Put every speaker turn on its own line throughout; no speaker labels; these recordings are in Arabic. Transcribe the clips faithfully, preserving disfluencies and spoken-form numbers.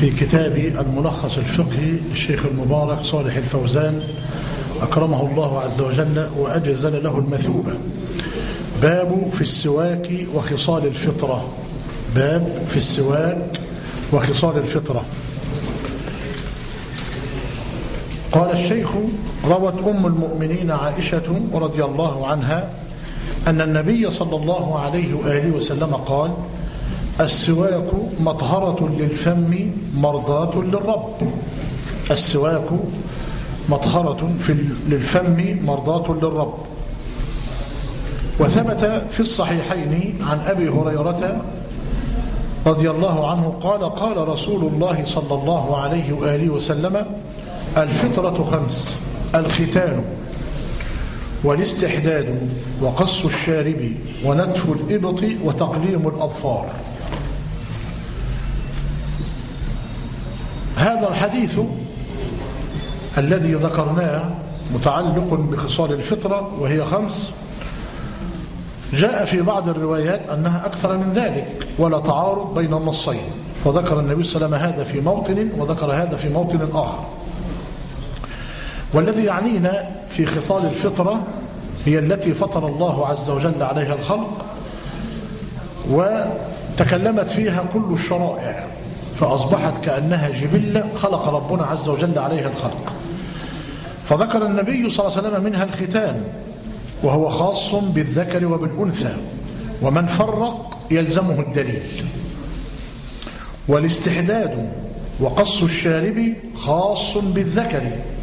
في كتاب الملخص الفقهي للشيخ المبارك صالح الفوزان أكرمه الله عز وجل وأجزل له المثوبة. باب في السواك وخصال الفطرة. باب في السواك وخصال الفطرة. قال الشيخ: روت أم المؤمنين عائشة رضي الله عنها أن النبي صلى الله عليه وآله وسلم قال: السواك مطهرة للفم مرضاة للرب. السواك مطهرة للفم مرضاة للرب. وثبت في الصحيحين عن أبي هريرة رضي الله عنه قال: قال رسول الله صلى الله عليه وآله وسلم: الفطرة خمس: الختان والاستحداد وقص الشارب ونتف الإبط وتقليم الأظفار. هذا الحديث الذي ذكرناه متعلق بخصال الفطرة وهي خمس، جاء في بعض الروايات أنها أكثر من ذلك ولا تعارض بين النصين، فذكر النبي صلى الله عليه وسلم هذا في موطن وذكر هذا في موطن آخر. والذي يعنينا في خصال الفطرة هي التي فطر الله عز وجل عليها الخلق وتكلمت فيها كل الشرائع، فأصبحت كأنها جبلة خلق ربنا عز وجل عليها الخلق. فذكر النبي صلى الله عليه وسلم منها الختان، وهو خاص بالذكر وبالأنثى، ومن فرق يلزمه الدليل. والاستحداد وقص الشارب خاص بالذكر.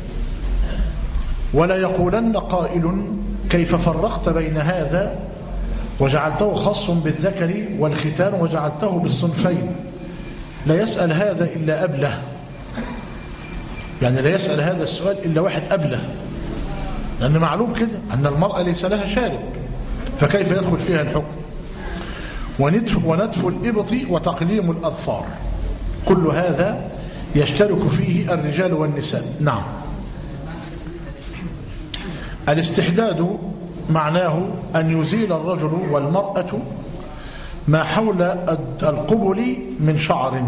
ولا يقولن قائل: كيف فرقت بين هذا وجعلته خاص بالذكر والختان وجعلته بالصنفين؟ لا يسأل هذا إلا أبله، يعني لا يسأل هذا السؤال إلا واحد أبله، لأن معلوم كده أن المرأة ليس لها شارب، فكيف يدخل فيها الحكم؟ ونتف, ونتف الإبط وتقليم الأظفار، كل هذا يشترك فيه الرجال والنساء. نعم. الاستحداد معناه أن يزيل الرجل والمرأة ما حول القبل من شعر.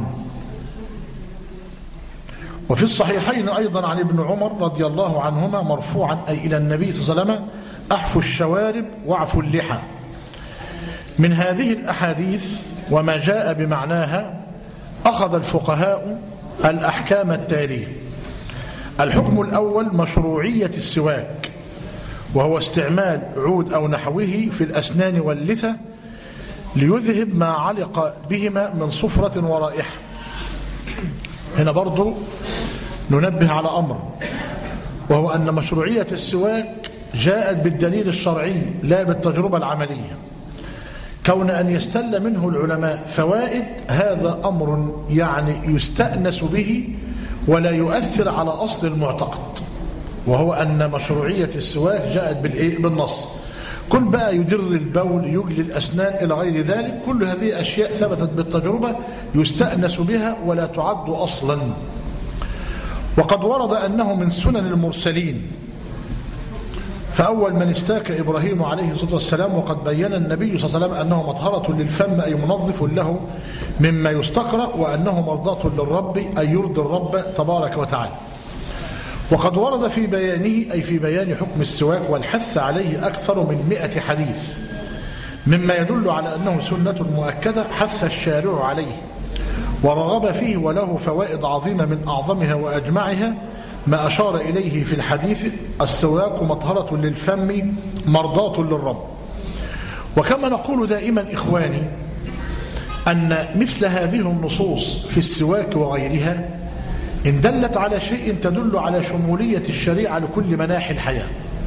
وفي الصحيحين أيضا عن ابن عمر رضي الله عنهما مرفوعا أي إلى النبي صلى الله عليه وسلم: أحفوا الشوارب واعفوا اللحى. من هذه الأحاديث وما جاء بمعناها أخذ الفقهاء الأحكام التالية. الحكم الأول: مشروعية السواك، وهو استعمال عود أو نحوه في الأسنان واللثة ليذهب ما علق بهما من صفرة ورائحة. هنا برضو ننبه على أمر، وهو أن مشروعية السواك جاءت بالدليل الشرعي لا بالتجربة العملية. كون أن يستل منه العلماء فوائد هذا أمر يعني يستأنس به ولا يؤثر على أصل المعتقد، وهو أن مشروعية السواك جاءت بالنص. كل بقى يدر البول يجلي الأسنان إلى غير ذلك، كل هذه أشياء ثبتت بالتجربة يستأنس بها ولا تعد أصلا. وقد ورد أنه من سنن المرسلين، فأول من استاك إبراهيم عليه الصلاة والسلام، وقد بين النبي صلى الله عليه وسلم أنه مطهرة للفم أي منظف له مما يستقرأ، وأنه مرضاة للرب أي يرضي الرب تبارك وتعالى. وقد ورد في بيانه أي في بيان حكم السواك والحث عليه أكثر من مئة حديث، مما يدل على أنه سنة مؤكدة حث الشارع عليه ورغب فيه، وله فوائد عظيمة من أعظمها وأجمعها ما أشار إليه في الحديث: السواك مطهرة للفم مرضاة للرب. وكما نقول دائما إخواني أن مثل هذه النصوص في السواك وغيرها إن دلت على شيء تدل على شمولية الشريعة لكل مناحي الحياة،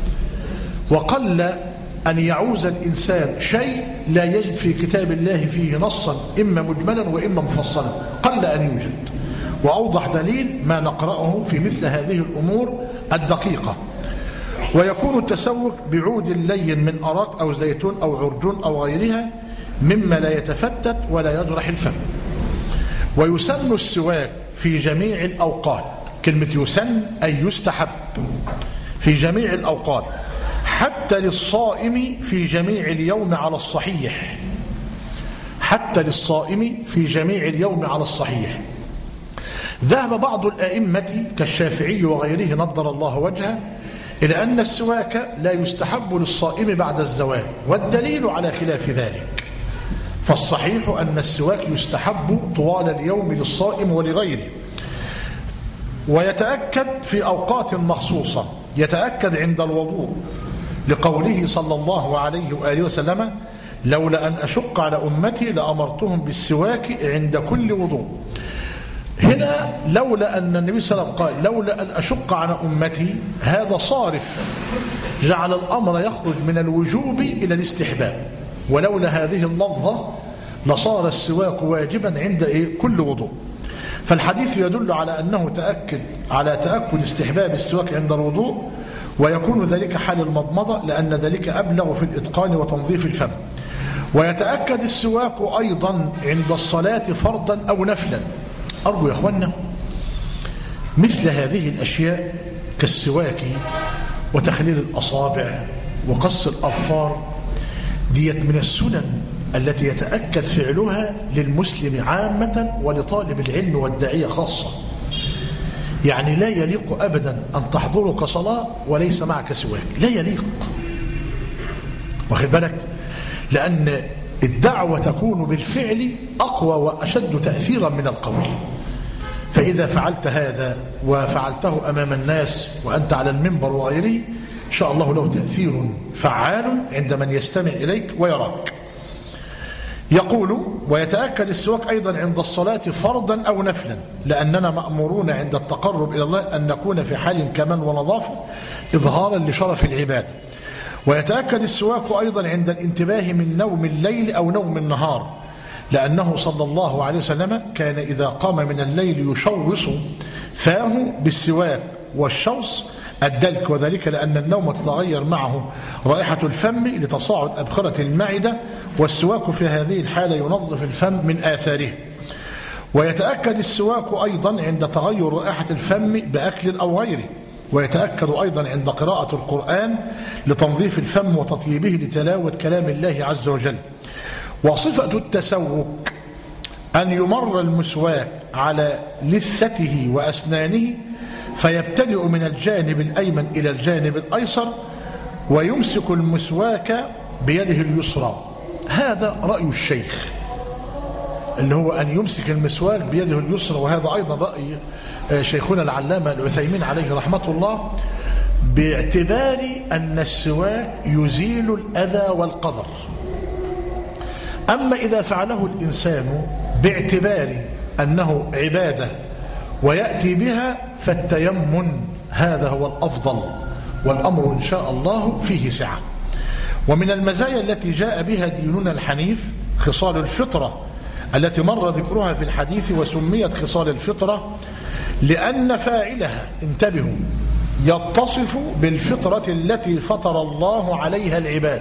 وقل أن يعوز الإنسان شيء لا يجد في كتاب الله فيه نصا إما مجملا وإما مفصلا، قل أن يوجد. وأوضح دليل ما نقرأه في مثل هذه الأمور الدقيقة. ويكون التسوك بعود لين من أراك أو زيتون أو عرجون أو غيرها مما لا يتفتت ولا يجرح الفم. ويسن السواك في جميع الأوقات، كلمة يسن أي يستحب في جميع الأوقات، حتى للصائم في جميع اليوم على الصحيح، حتى للصائم في جميع اليوم على الصحيح. ذهب بعض الآئمة كالشافعي وغيره نضر الله وجهه إلى أن السواك لا يستحب للصائم بعد الزوال، والدليل على خلاف ذلك. فالصحيح أن السواك يستحب طوال اليوم للصائم ولغيره، ويتأكد في أوقات مخصوصة. يتأكد عند الوضوء لقوله صلى الله عليه وآله وسلم: لولا أن أشق على أمتي لأمرتهم بالسواك عند كل وضوء. هنا لولا أن النبي صلى الله عليه وسلم قال لولا أن أشق على أمتي، هذا صارف جعل الأمر يخرج من الوجوب إلى الاستحباب، ولولا هذه اللفظة لصار السواك واجبا عند إيه؟ كل وضوء. فالحديث يدل على أنه تأكد على تأكد استحباب السواك عند الوضوء، ويكون ذلك حال المضمضة، لأن ذلك أبلغ في الإتقان وتنظيف الفم. ويتأكد السواك أيضا عند الصلاة فرضا أو نفلا. أرجو يا أخوانا مثل هذه الأشياء كالسواك وتخليل الأصابع وقص الأظفار ديت من السنن التي يتأكد فعلها للمسلم عامة ولطالب العلم والداعية خاصة. يعني لا يليق أبدا أن تحضرك صلاة وليس معك سواك، لا يليق، واخد بالك؟ لأن الدعوة تكون بالفعل أقوى وأشد تأثيرا من القول. فإذا فعلت هذا وفعلته أمام الناس وأنت على المنبر وغيره، إن شاء الله له تأثير فعال عند من يستمع إليك ويراك. يقول: ويتأكد السواك أيضا عند الصلاة فرضا أو نفلا، لأننا مأمورون عند التقرب إلى الله أن نكون في حال كمال ونظافة إظهارا لشرف العبادة. ويتأكد السواك أيضا عند الانتباه من نوم الليل أو نوم النهار، لأنه صلى الله عليه وسلم كان إذا قام من الليل يشوص فاه بالسواك، والشوص الدلك، وذلك لأن النوم تتغير معه رائحة الفم لتصاعد أبخرة المعدة، والسواك في هذه الحالة ينظف الفم من آثاره. ويتأكد السواك أيضا عند تغير رائحة الفم بأكل أو غيره. ويتأكد أيضا عند قراءة القرآن لتنظيف الفم وتطييبه لتلاوة كلام الله عز وجل. وصفة التسوك أن يمر المسواك على لثته وأسنانه، فيبتدئ من الجانب الأيمن إلى الجانب الأيسر، ويمسك المسواك بيده اليسرى. هذا رأي الشيخ، اللي هو أن يمسك المسواك بيده اليسرى، وهذا أيضا رأي شيخنا العلامة العثيمين عليه رحمة الله، باعتبار أن السواك يزيل الأذى والقذر. أما إذا فعله الإنسان باعتبار أنه عبادة ويأتي بها، فالتيمم هذا هو الأفضل، والأمر إن شاء الله فيه سعة. ومن المزايا التي جاء بها ديننا الحنيف خصال الفطرة التي مر ذكرها في الحديث، وسميت خصال الفطرة لأن فاعلها، انتبهوا، يتصف بالفطرة التي فطر الله عليها العباد،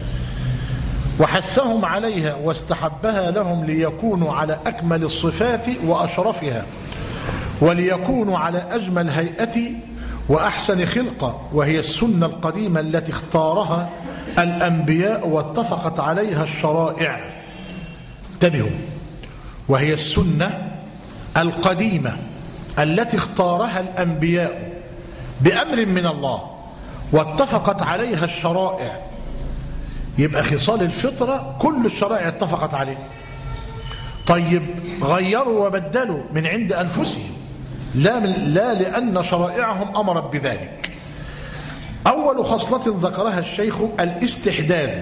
وحثهم عليها واستحبها لهم ليكونوا على أكمل الصفات وأشرفها، وليكونوا على أجمل هيئة وأحسن خلقة، وهي السنة القديمة التي اختارها الأنبياء واتفقت عليها الشرائع. انتبهوا، وهي السنة القديمة التي اختارها الأنبياء بأمر من الله واتفقت عليها الشرائع. يبقى خصال الفطرة كل الشرائع اتفقت عليه. طيب غيروا وبدلوا من عند أنفسهم، لا, من لا لأن شرائعهم أمرت بذلك. أول خصلة ذكرها الشيخ الاستحداد،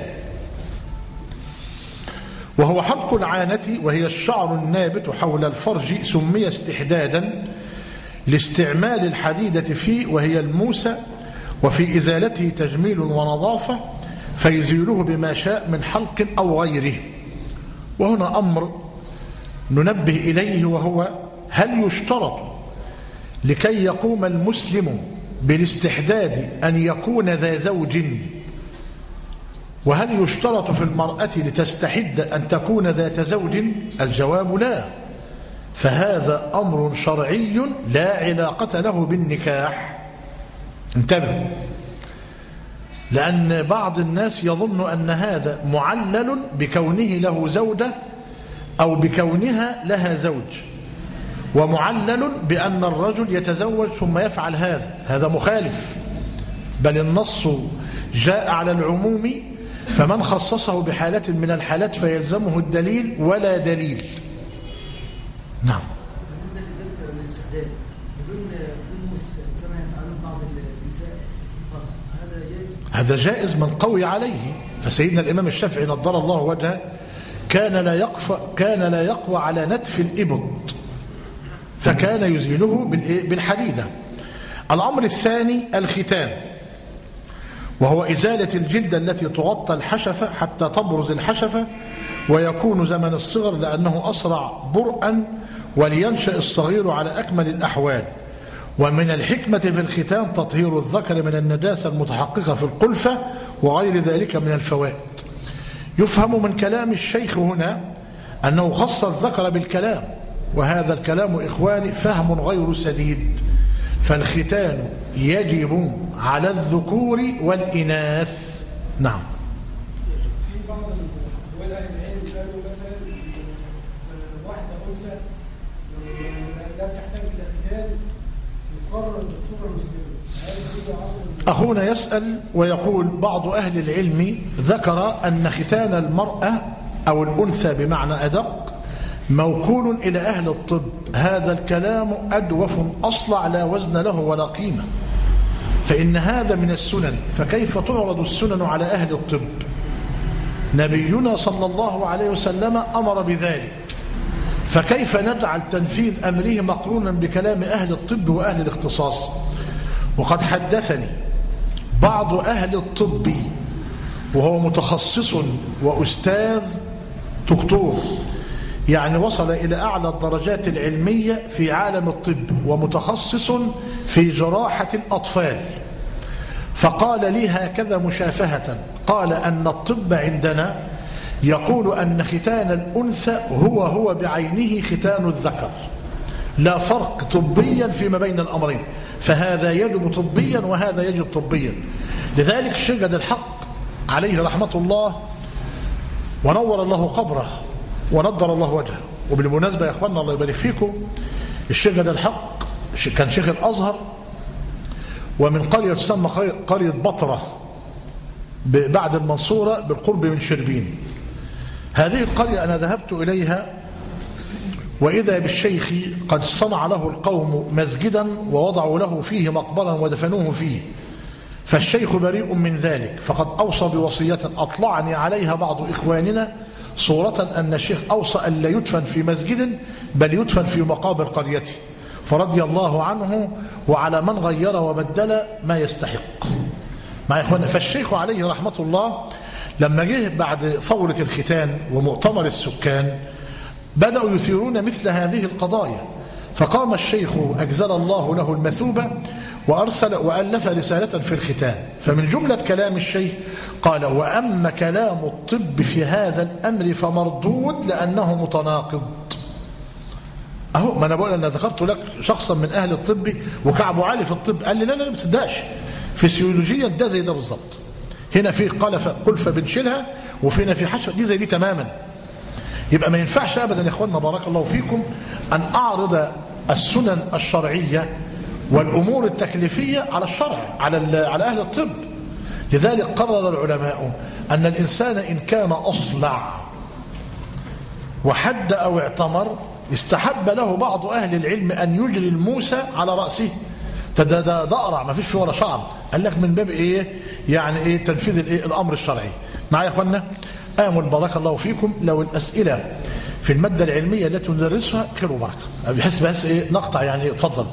وهو حلق العانة، وهي الشعر النابت حول الفرج، سمي استحدادا لاستعمال الحديدة فيه، وهي الموسى، وفي إزالته تجميل ونظافة، فيزيله بما شاء من حلق أو غيره. وهنا أمر ننبه إليه، وهو: هل يشترط لكي يقوم المسلم بالاستحداد أن يكون ذا زوج؟ وهل يشترط في المرأة لتستحد أن تكون ذات زوج؟ الجواب لا، فهذا أمر شرعي لا علاقة له بالنكاح. انتبهوا، لأن بعض الناس يظن أن هذا معلل بكونه له زوجة أو بكونها لها زوج، ومعلل بأن الرجل يتزوج ثم يفعل هذا، هذا مخالف، بل النص جاء على العموم، فمن خصصه بحالة من الحالات فيلزمه الدليل ولا دليل. نعم. هذا جائز من قوي عليه، فسيدنا الإمام الشافعي نضر الله وجهه كان لا يقوى كان لا يقوى على نتف الإبط، فكان يزيله بالحديدة. الأمر الثاني الختان، وهو إزالة الجلدة التي تغطى الحشفة حتى تبرز الحشفة، ويكون زمن الصغر لأنه أسرع برءا ولينشأ الصغير على أكمل الأحوال. ومن الحكمة في الختان تطهير الذكر من النجاسة المتحققة في القلفة وغير ذلك من الفوائد. يفهم من كلام الشيخ هنا أنه خص الذكر بالكلام، وهذا الكلام إخواني فهم غير سديد، فالختان يجب على الذكور والإناث. نعم.
في بعض الدول العلمية قالوا مثلا واحدة أنثى لا تحتاج إلى ختان يقرر الدكتور المسلم.
أخونا يسأل ويقول بعض أهل العلم ذكر أن ختان المرأة أو الأنثى بمعنى أدق موكول إلى أهل الطب. هذا الكلام أدوف أصلع لا وزن له ولا قيمة، فإن هذا من السنن، فكيف تعرض السنن على أهل الطب؟ نبينا صلى الله عليه وسلم أمر بذلك، فكيف نجعل تنفيذ أمره مقرونا بكلام أهل الطب وأهل الاختصاص؟ وقد حدثني بعض أهل الطب وهو متخصص وأستاذ دكتور، يعني وصل إلى أعلى الدرجات العلمية في عالم الطب ومتخصص في جراحة الأطفال، فقال لي هكذا مشافهة، قال أن الطب عندنا يقول أن ختان الأنثى هو هو بعينه ختان الذكر، لا فرق طبيا فيما بين الأمرين، فهذا يجب طبيا وهذا يجب طبيا. لذلك الشيخ جد الحق عليه رحمة الله ونور الله قبره ونضر الله وجهه. وبالمناسبة يا أخوانا الله يبارك فيكم، الشيخ جد الحق كان شيخ الأزهر ومن قرية تسمى قرية بطرة بعد المنصورة بالقرب من شربين. هذه القرية أنا ذهبت إليها وإذا بالشيخ قد صنع له القوم مسجدا ووضعوا له فيه مقبرا ودفنوه فيه، فالشيخ بريء من ذلك، فقد أوصى بوصية أطلعني عليها بعض إخواننا صورة أن الشيخ أوصى أن لا يدفن في مسجد بل يدفن في مقابر قريته، فرضي الله عنه وعلى من غير وبدل ما يستحق مع إخواننا. فالشيخ عليه رحمة الله لما جه بعد ثورة الختان ومؤتمر السكان بدأوا يثيرون مثل هذه القضايا، فقام الشيخ أجزل الله له المثوبة وأرسل وألف رسالة في الختان. فمن جملة كلام الشيخ قال: وأما كلام الطب في هذا الأمر فمردود لأنه متناقض. أهو ما أنا بقول أنا ذكرت لك شخصا من أهل الطب وكعبه عالي في الطب، قال لي لا لا ما تصدقش، فسيولوجيا ده زي ده بالظبط، هنا في قلفة قلفة بنشيلها وفينا في حشوة دي زي دي تماما. يبقى ما ينفعش أبدا يا إخواننا بارك الله فيكم أن أعرض السنن الشرعية والأمور التكليفية على الشرع على على أهل الطب. لذلك قرر العلماء أن الإنسان إن كان أصلع وحد أو اعتمر استحب له بعض أهل العلم أن يجري الموسى على رأسه، ده ده ضأرع ما فيش فيه ولا شعر، قال لك من باب إيه يعني إيه تنفيذ الإيه الأمر الشرعي. معايا يا إخواننا؟ آمل بارك الله فيكم لو الأسئلة في المادة العلمية التي ندرسها خير وبركة، بحس بس إيه نقطع يعني. اتفضل.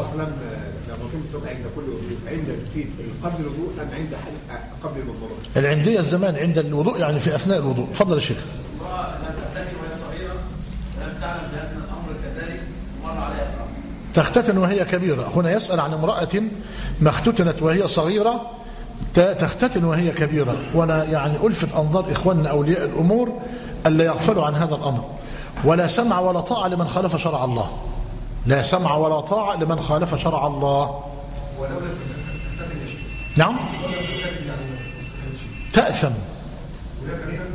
عند في قبل الوضوء أم عند قبل الوضوء؟
العندية الزمان عند الوضوء يعني في أثناء الوضوء. اتفضل يا شيخ.
امرأة لم تختتن وهي صغيرة ولم تعلم بأن الأمر كذلك مر عليها الأمر.
تختتن وهي كبيرة. هنا يسأل عن امرأة ما اختتنت وهي صغيرة تختتن وهي كبيرة، وأنا يعني ألفت أنظار إخواننا أولياء الأمور ألا يغفلوا عن هذا الأمر. ولا سمع ولا طاعة لمن خالف شرع الله، لا سمع ولا طاعة لمن خالف شرع الله. نعم تأثم.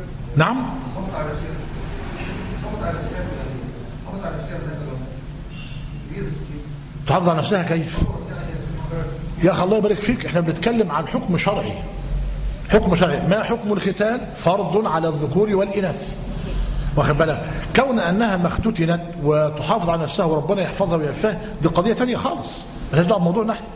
نعم تحافظ على نفسها كيف؟ يا أخي الله يبارك فيك، احنا بنتكلم عن حكم شرعي. حكم شرعي، ما حكم الختان؟ فرض على الذكور والإناث. واخد بالك؟ كون أنها ما اختتنت وتحافظ على نفسها وربنا يحفظها ويعفاها دي قضية تانية خالص، مالهاش دعوة بموضوعنا احنا.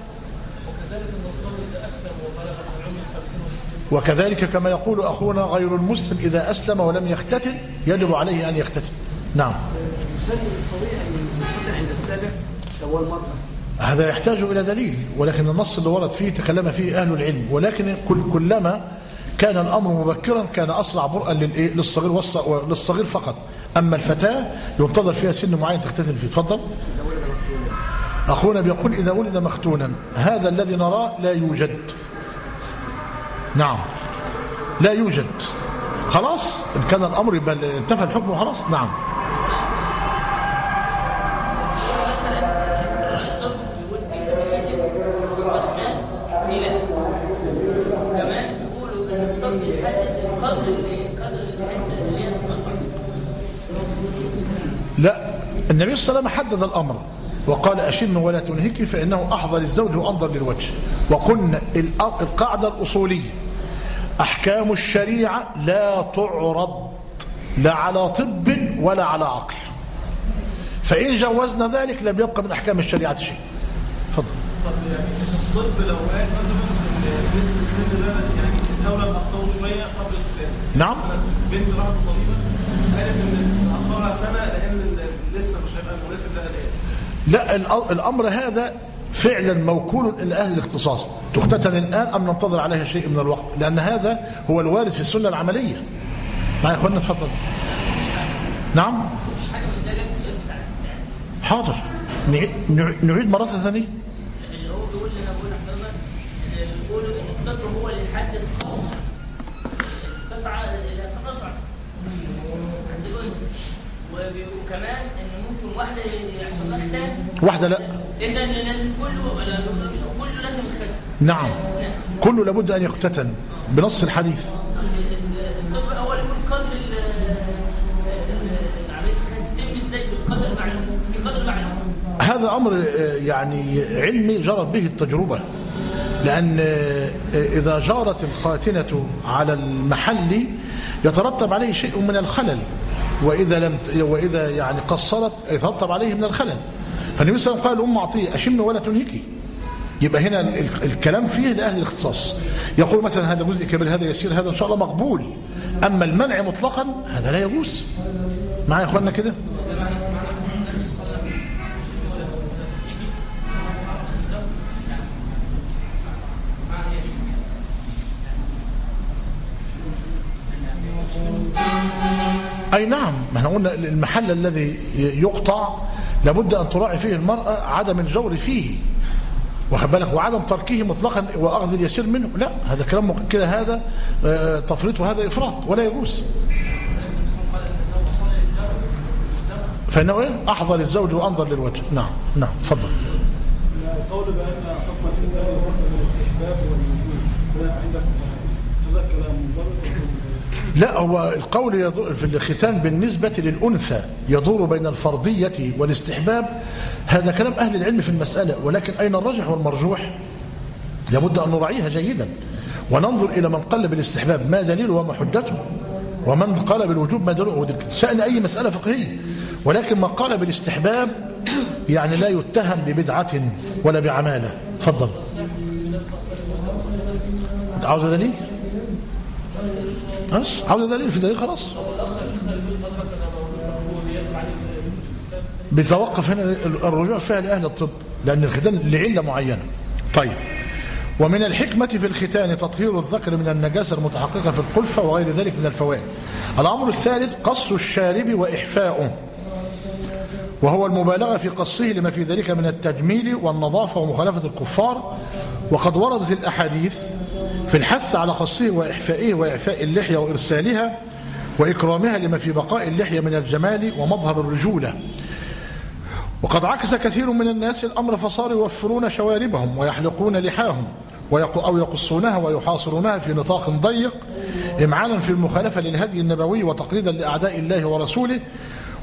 وكذلك كما يقول أخونا غير المسلم إذا أسلم ولم يختتن يجب عليه أن يختتن. نعم.
يسمي الصبي أن يفتح عند السابع شوال مطرس.
هذا يحتاج إلى دليل، ولكن النص اللي ورد فيه تكلم فيه أهل العلم، ولكن كل كلما كان الأمر مبكرا كان أسرع برءا للصغير للصغير فقط. أما الفتاة ينتظر فيها سن معين تختتن فيه. تفضل. أخونا بيقول إذا ولد مختونا، هذا الذي نراه لا يوجد. نعم لا يوجد، خلاص إن كان الأمر يبقى انتفى الحكم وخلاص. نعم. لا، النبي صلى الله عليه وسلم حدد الأمر وقال أشم ولا تنهكي فإنه أحضر الزوج وأنظر للوجه. وقلنا القاعدة الأصولية أحكام الشريعة لا تعرض لا على طب ولا على عقل، فإن جوزنا ذلك لم يبقى من أحكام الشريعة شيء. تفضل.
طب يعني الطب لو قال مثلا لسه السن ده يعني الدولة مأخره شوية قبل الختان.
نعم.
بنت راحت طبيبة قالت إن أخرها سنة لأن لسه مش هيبقى مناسب لها الآن.
لا، الأمر هذا فعلا موكول إلى أهل الاختصاص. تختتن الآن أم ننتظر عليها شيء من الوقت؟ لأن هذا هو الوارد في السنة العملية. معي يا أخوانا؟ تفضل. نعم. حاضر، نعيد مرة ثانية.
اللي هو بيقول لنا بقول لحضرتك بيقولوا ان الطب هو اللي يحدد القطعه اللي هتقطع عند الانثى، وكمان ان ممكن واحده يحصل لها ختان
واحده لا،
اذا لازم كله ولا كله لازم يختتن.
نعم كله لابد ان يختتن بنص الحديث.
الطب اول يكون قدر العمليه تتم ازاي بالقدر المعلوم بالقدر المعلوم.
هذا أمر يعني علمي جرت به التجربة، لأن إذا جارت الخاتنة على المحل يترتب عليه شيء من الخلل، وإذا لم وإذا يعني قصرت يترتب عليه من الخلل. فالنبي صلى الله عليه وسلم قال الأم أعطيه أشم ولا تنهكي. يبقى هنا الكلام فيه لأهل الاختصاص. يقول مثلا هذا جزء كبير، هذا يسير، هذا إن شاء الله مقبول. أما المنع مطلقا هذا لا يجوز. معايا يا إخواننا كده؟ أي نعم، ما احنا قلنا المحل الذي يقطع لابد أن تراعي فيه المرأة عدم الجور فيه، واخد بالك، وعدم تركه مطلقا وأخذ اليسير منه. لا، هذا كلام كده، هذا تفريط وهذا إفراط ولا يجوز. فإنه إيه؟ أحضر الزوج وأنظر للوجه. نعم نعم تفضل.
القول بأن حكم الختان يروح من الاستحباب والوجوب عندك هذا كلام مضر.
لا، هو القول في الختان بالنسبة للأنثى يدور بين الفرضية والاستحباب، هذا كلام أهل العلم في المسألة، ولكن أين الراجح والمرجوح؟ لابد أن نراعيها جيدا وننظر إلى من قال بالاستحباب ما دليله وما حجته، ومن قال بالوجوب ما دليله. شأن أي مسألة فقهية، ولكن من قال بالاستحباب يعني لا يتهم ببدعة ولا بعمالة. تفضل. أنت عاوز دليل؟ بس عاوز دليل، في دليل خلاص. بيتوقف هنا الرجوع فيها لأهل الطب، لأن الختان لعلة معينة. طيب، ومن الحكمة في الختان تطهير الذكر من النجاسة المتحققة في القلفة وغير ذلك من الفوائد. الأمر الثالث قص الشارب وإحفاؤه، وهو المبالغة في قصه لما في ذلك من التجميل والنظافة ومخالفة الكفار. وقد وردت الأحاديث في الحث على قصه وإحفائه وإعفاء اللحية وإرسالها وإكرامها لما في بقاء اللحية من الجمال ومظهر الرجولة. وقد عكس كثير من الناس الأمر فصاروا يوفرون شواربهم ويحلقون لحاهم أو يقصونها ويحاصرونها في نطاق ضيق إمعانا في المخالفة للهدي النبوي وتقليدا لأعداء الله ورسوله.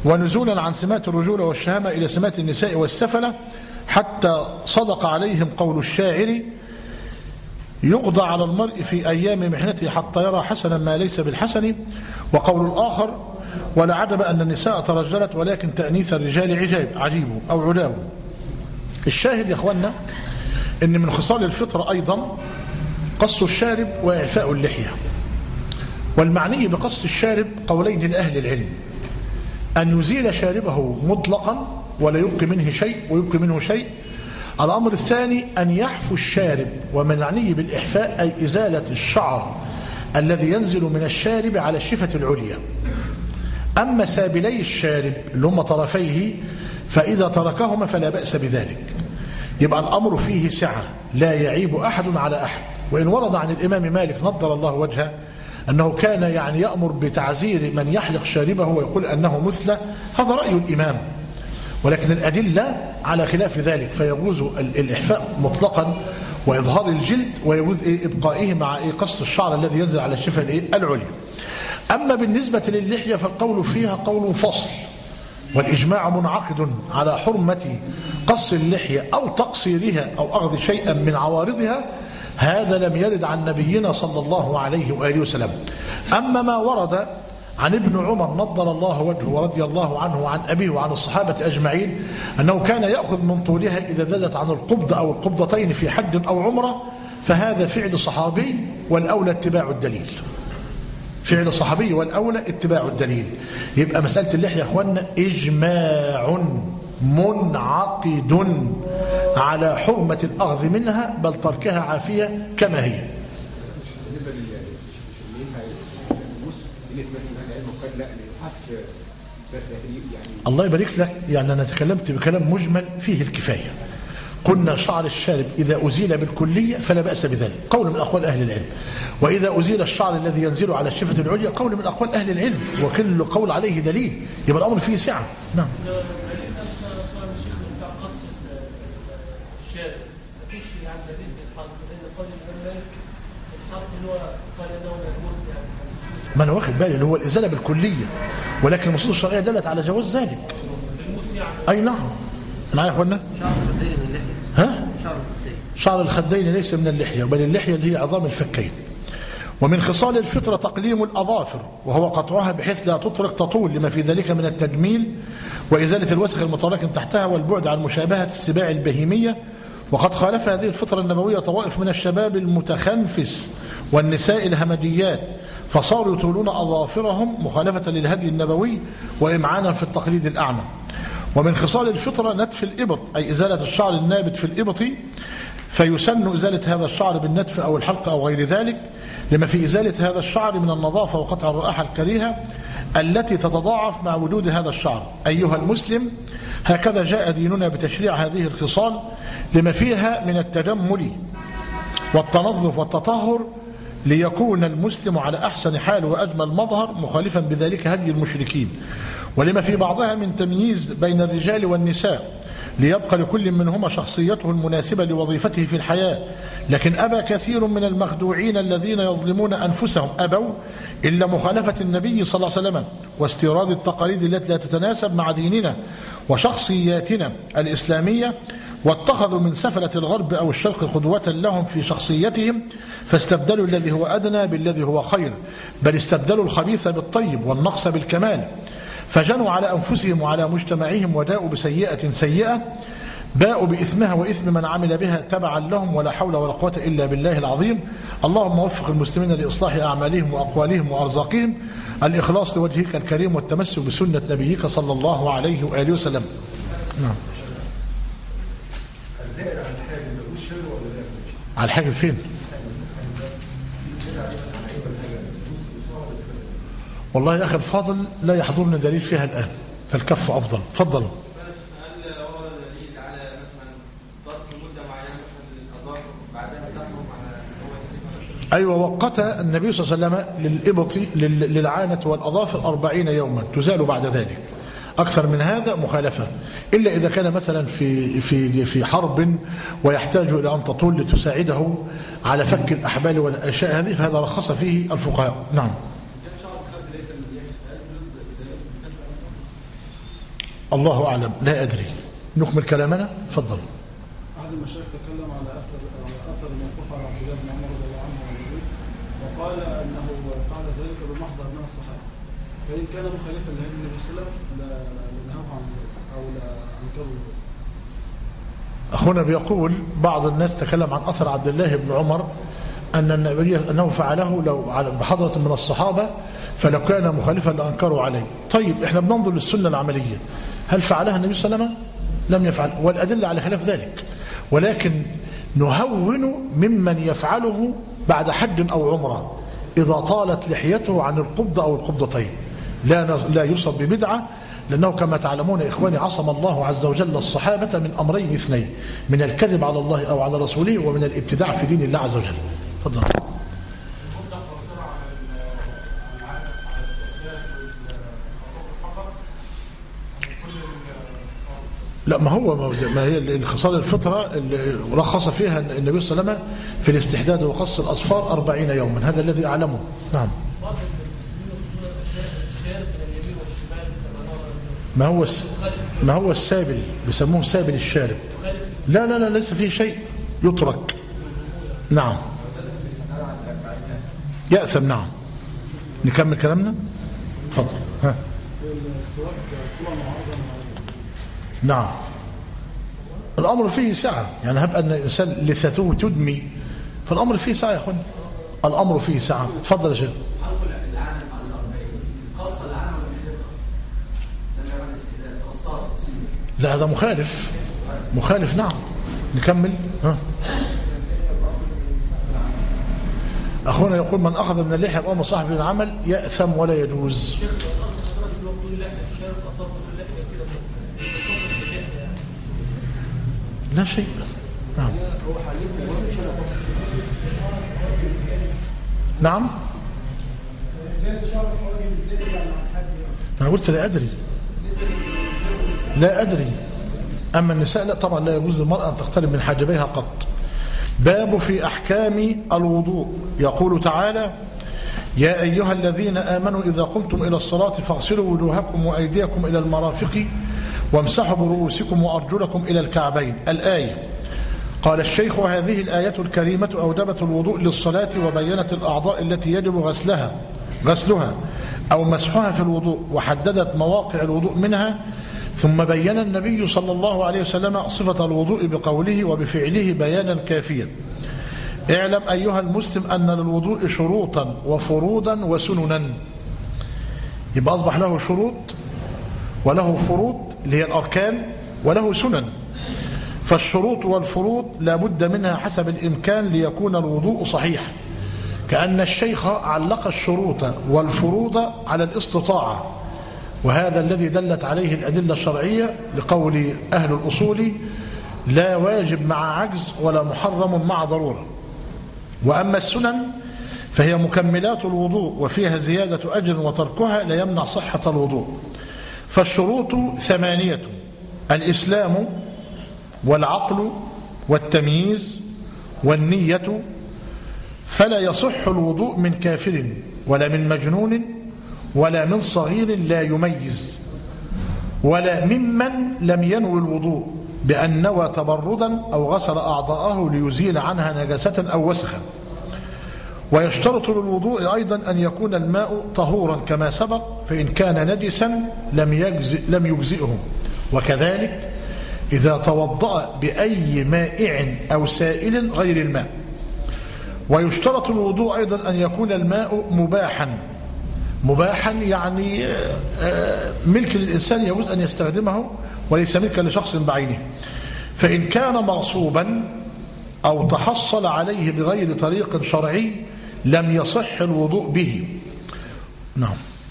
ونزولا عن سمات الرجولة والشهامة إلى سمات النساء والسفلة، حتى صدق عليهم قول الشاعر: يقضى على المرء في أيام محنته حتى يرى حسنا ما ليس بالحسن. وقول الآخر: ولا عجب أن النساء ترجلت ولكن تأنيث الرجال عجاب عجيب أو عجاب. الشاهد يا أخوانا أن من خصال الفطرة أيضا قص الشارب وإعفاء اللحية. والمعني بقص الشارب قولين لأهل العلم: أن يزيل شاربه مطلقا ولا يبقي منه شيء ويبقي منه شيء. الأمر الثاني أن يحفو الشارب، ومن معني بالإحفاء أي إزالة الشعر الذي ينزل من الشارب على الشفة العليا. أما سابلي الشارب اللي هم طرفيه فإذا تركهما فلا بأس بذلك. يبقى الأمر فيه سعة لا يعيب أحد على أحد. وإن ورد عن الإمام مالك نضر الله وجهه أنه كان يعني يأمر بتعزير من يحلق شاربه ويقول أنه مثله، هذا رأي الإمام، ولكن الأدلة على خلاف ذلك، فيجوز الإحفاء مطلقا وإظهار الجلد، ويجوز إبقائه مع قص الشعر الذي ينزل على الشفة العليا. أما بالنسبة للحية فالقول فيها قول فصل، والإجماع منعقد على حرمة قص اللحية أو تقصيرها أو أخذ شيئا من عوارضها. هذا لم يرد عن نبينا صلى الله عليه وآله وسلم. أما ما ورد عن ابن عمر نضر الله وجهه ورضي الله عنه وعن أبيه وعن الصحابة أجمعين أنه كان يأخذ من طولها إذا زادت عن القبضة أو القبضتين في حج أو عمرة، فهذا فعل صحابي والأولى اتباع الدليل. فعل صحابي والأولى اتباع الدليل. يبقى مسألة اللحية يا أخوانا إجماع منعقد على حرمة الأخذ منها، بل تركها عافية كما هي.
بالنسبة بالنسبة لا بس يعني
الله يبارك لك. يعني أنا تكلمت بكلام مجمل فيه الكفاية. قلنا شعر الشارب إذا أزيل بالكلية فلا بأس بذلك، قول من أقوال أهل العلم. وإذا أزيل الشعر الذي ينزل على الشفة العليا قول من أقوال أهل العلم، وكل قول عليه دليل. يبقى الأمر فيه سعة. نعم. ما أنا واخد بالي اللي هو الإزالة بالكلية، ولكن النصوص الشرعية دلت على جواز ذلك. أي نعم. معايا يا أخوانا؟
شعر الخدين من اللحية.
ها؟
شعر الخدين.
شعر الخدين ليس من اللحية، بل اللحية اللي هي عظام الفكين. ومن خصال الفطرة تقليم الأظافر، وهو قطعها بحيث لا تطرق تطول، لما في ذلك من التجميل وإزالة الوسخ المتراكم تحتها والبعد عن مشابهة السباع البهيمية. وقد خالف هذه الفطرة النبوية طوائف من الشباب المتخنفس والنساء الهمجيات، فصاروا يطولون أظافرهم مخالفة للهدي النبوي وإمعانا في التقليد الأعمى. ومن خصال الفطرة نتف الإبط، أي إزالة الشعر النابت في الإبط، فيسن إزالة هذا الشعر بالنتف أو الحلق أو غير ذلك، لما في إزالة هذا الشعر من النظافة وقطع الرائحة الكريهة التي تتضاعف مع وجود هذا الشعر. أيها المسلم، هكذا جاء ديننا بتشريع هذه الخصال لما فيها من التجمل والتنظف والتطهر، ليكون المسلم على أحسن حال وأجمل مظهر، مخالفا بذلك هدي المشركين، ولما في بعضها من تمييز بين الرجال والنساء، ليبقى لكل منهما شخصيته المناسبة لوظيفته في الحياة. لكن أبى كثير من المخدوعين الذين يظلمون أنفسهم أبوا إلا مخالفة النبي صلى الله عليه وسلم واستيراد التقاليد التي لا تتناسب مع ديننا وشخصياتنا الإسلامية، واتخذوا من سفلة الغرب أو الشرق قدوة لهم في شخصيتهم، فاستبدلوا الذي هو أدنى بالذي هو خير، بل استبدلوا الخبيث بالطيب والنقص بالكمال، فجنوا على أنفسهم وعلى مجتمعهم وجاءوا بسيئة سيئة باءوا بإثمها وإثم من عمل بها تبعا لهم، ولا حول ولا قوة إلا بالله العظيم. اللهم وفق المسلمين لإصلاح أعمالهم وأقوالهم وأرزاقهم، الإخلاص لوجهك الكريم والتمسك بسنة نبيك صلى الله عليه وآله وسلم. نعم.
الزائر عن الحاجب ملوش شر ولا لا؟
على الحاجب فين؟ والله يا أخي الفاضل لا يحضرنا دليل فيها الآن، فالكف أفضل. تفضلوا. أيوة، وقت النبي صلى الله عليه وسلم للإبط للعانة والأظافر أربعين يوما تزال بعد ذلك. أكثر من هذا مخالفة، إلا إذا كان مثلا في في في حرب ويحتاج إلى أن تطول لتساعده على فك الأحبال والأشياء هذه، فهذا رخص فيه الفقهاء. نعم. الله أعلم، لا أدري. نكمل كلامنا. تفضل.
أحد المشايخ تكلم على أثر أثر الموقوف على عبد الله بن عمر رضي الله عنه وقال أنه فعل ذلك بمحضر من الصحابة، فإن كان مخالفا لهدي النبي صلى الله عليه وسلم لنهاه عن أو لأنكره.
أخونا بيقول بعض الناس تكلم عن أثر عبد الله بن عمر أن النبي أنه فعله لو بحضرة من الصحابة فلو كان مخالفا لأنكروا عليه. طيب إحنا بننظر للسنة العملية، هل فعلها النبي صلى الله عليه وسلم؟ لم يفعل، والأدلة على خلاف ذلك، ولكن نهون ممن يفعله بعد حج أو عمرة إذا طالت لحيته عن القبضة أو القبضتين، لا لا يصب ببدعة، لأنه كما تعلمون إخواني عصم الله عز وجل الصحابة من أمرين اثنين، من الكذب على الله أو على رسوله، ومن الابتداع في دين الله عز وجل. تفضل. لا، ما هو ما هي الخصال الفطرة اللي رخص فيها النبي صلى الله عليه وسلم في الاستحداد وقص الأظفار أربعين يوما، هذا الذي أعلمه. نعم. ما هو ما هو السابل، بيسموه سابل الشارب. لا لا لا ليس فيه شيء يترك. نعم. يأثم. نعم. نكمل كلامنا. تفضل. ها. نعم. الأمر فيه سعة، يعني هب أن الإنسان لثته تدمي، فالأمر فيه سعة يا أخوان، الأمر فيه سعة. تفضل يا شيخ. لا هذا مخالف مخالف. نعم. نكمل. ها. أخونا يقول من أخذ من اللحية بأمر صاحب العمل يأثم ولا يجوز. لا شيء. نعم. نعم. أنا قلت لا أدري لا أدري أما النساء لا طبعا، لا يجوز للمرأة أن تقترب من حاجبيها قط. باب في أحكام الوضوء. يقول تعالى: يا أيها الذين آمنوا إذا قمتم إلى الصلاة فاغسلوا وجوهكم وأيديكم إلى المرافق وامسحوا برؤوسكم وأرجلكم إلى الكعبين. الآية. قال الشيخ: هذه الآية الكريمة أوجبت الوضوء للصلاة وبينت الأعضاء التي يجب غسلها غسلها أو مسحها في الوضوء، وحددت مواقع الوضوء منها، ثم بين النبي صلى الله عليه وسلم صفة الوضوء بقوله وبفعله بيانا كافيا. اعلم أيها المسلم أن للوضوء شروطا وفروضا وسننا. يبقى أصبح له شروط وله فروض اللي هي الأركان، وله سنن. فالشروط والفروض لا بد منها حسب الإمكان ليكون الوضوء صحيح، كأن الشيخ علق الشروط والفروض على الاستطاعة، وهذا الذي دلت عليه الأدلة الشرعية لقول أهل الأصول: لا واجب مع عجز ولا محرم مع ضرورة. وأما السنن فهي مكملات الوضوء وفيها زيادة أجر، وتركها لا يمنع صحة الوضوء. فالشروط ثمانية: الإسلام والعقل والتمييز والنية، فلا يصح الوضوء من كافر ولا من مجنون ولا من صغير لا يميز، ولا ممن لم ينوي الوضوء بأن نوى تبردا أو غسل أعضاءه ليزيل عنها نجاسة أو وسخا. ويشترط للوضوء أيضا أن يكون الماء طهورا كما سبق، فإن كان نجسا لم يجزئ لم يجزئه، وكذلك إذا توضأ بأي مائع أو سائل غير الماء. ويشترط الوضوء أيضا أن يكون الماء مباحا مباحا يعني ملك للإنسان يجوز أن يستخدمه وليس ملكا لشخص بعينه. فإن كان مغصوبا أو تحصل عليه بغير طريق شرعي لم يصح الوضوء به. نعم.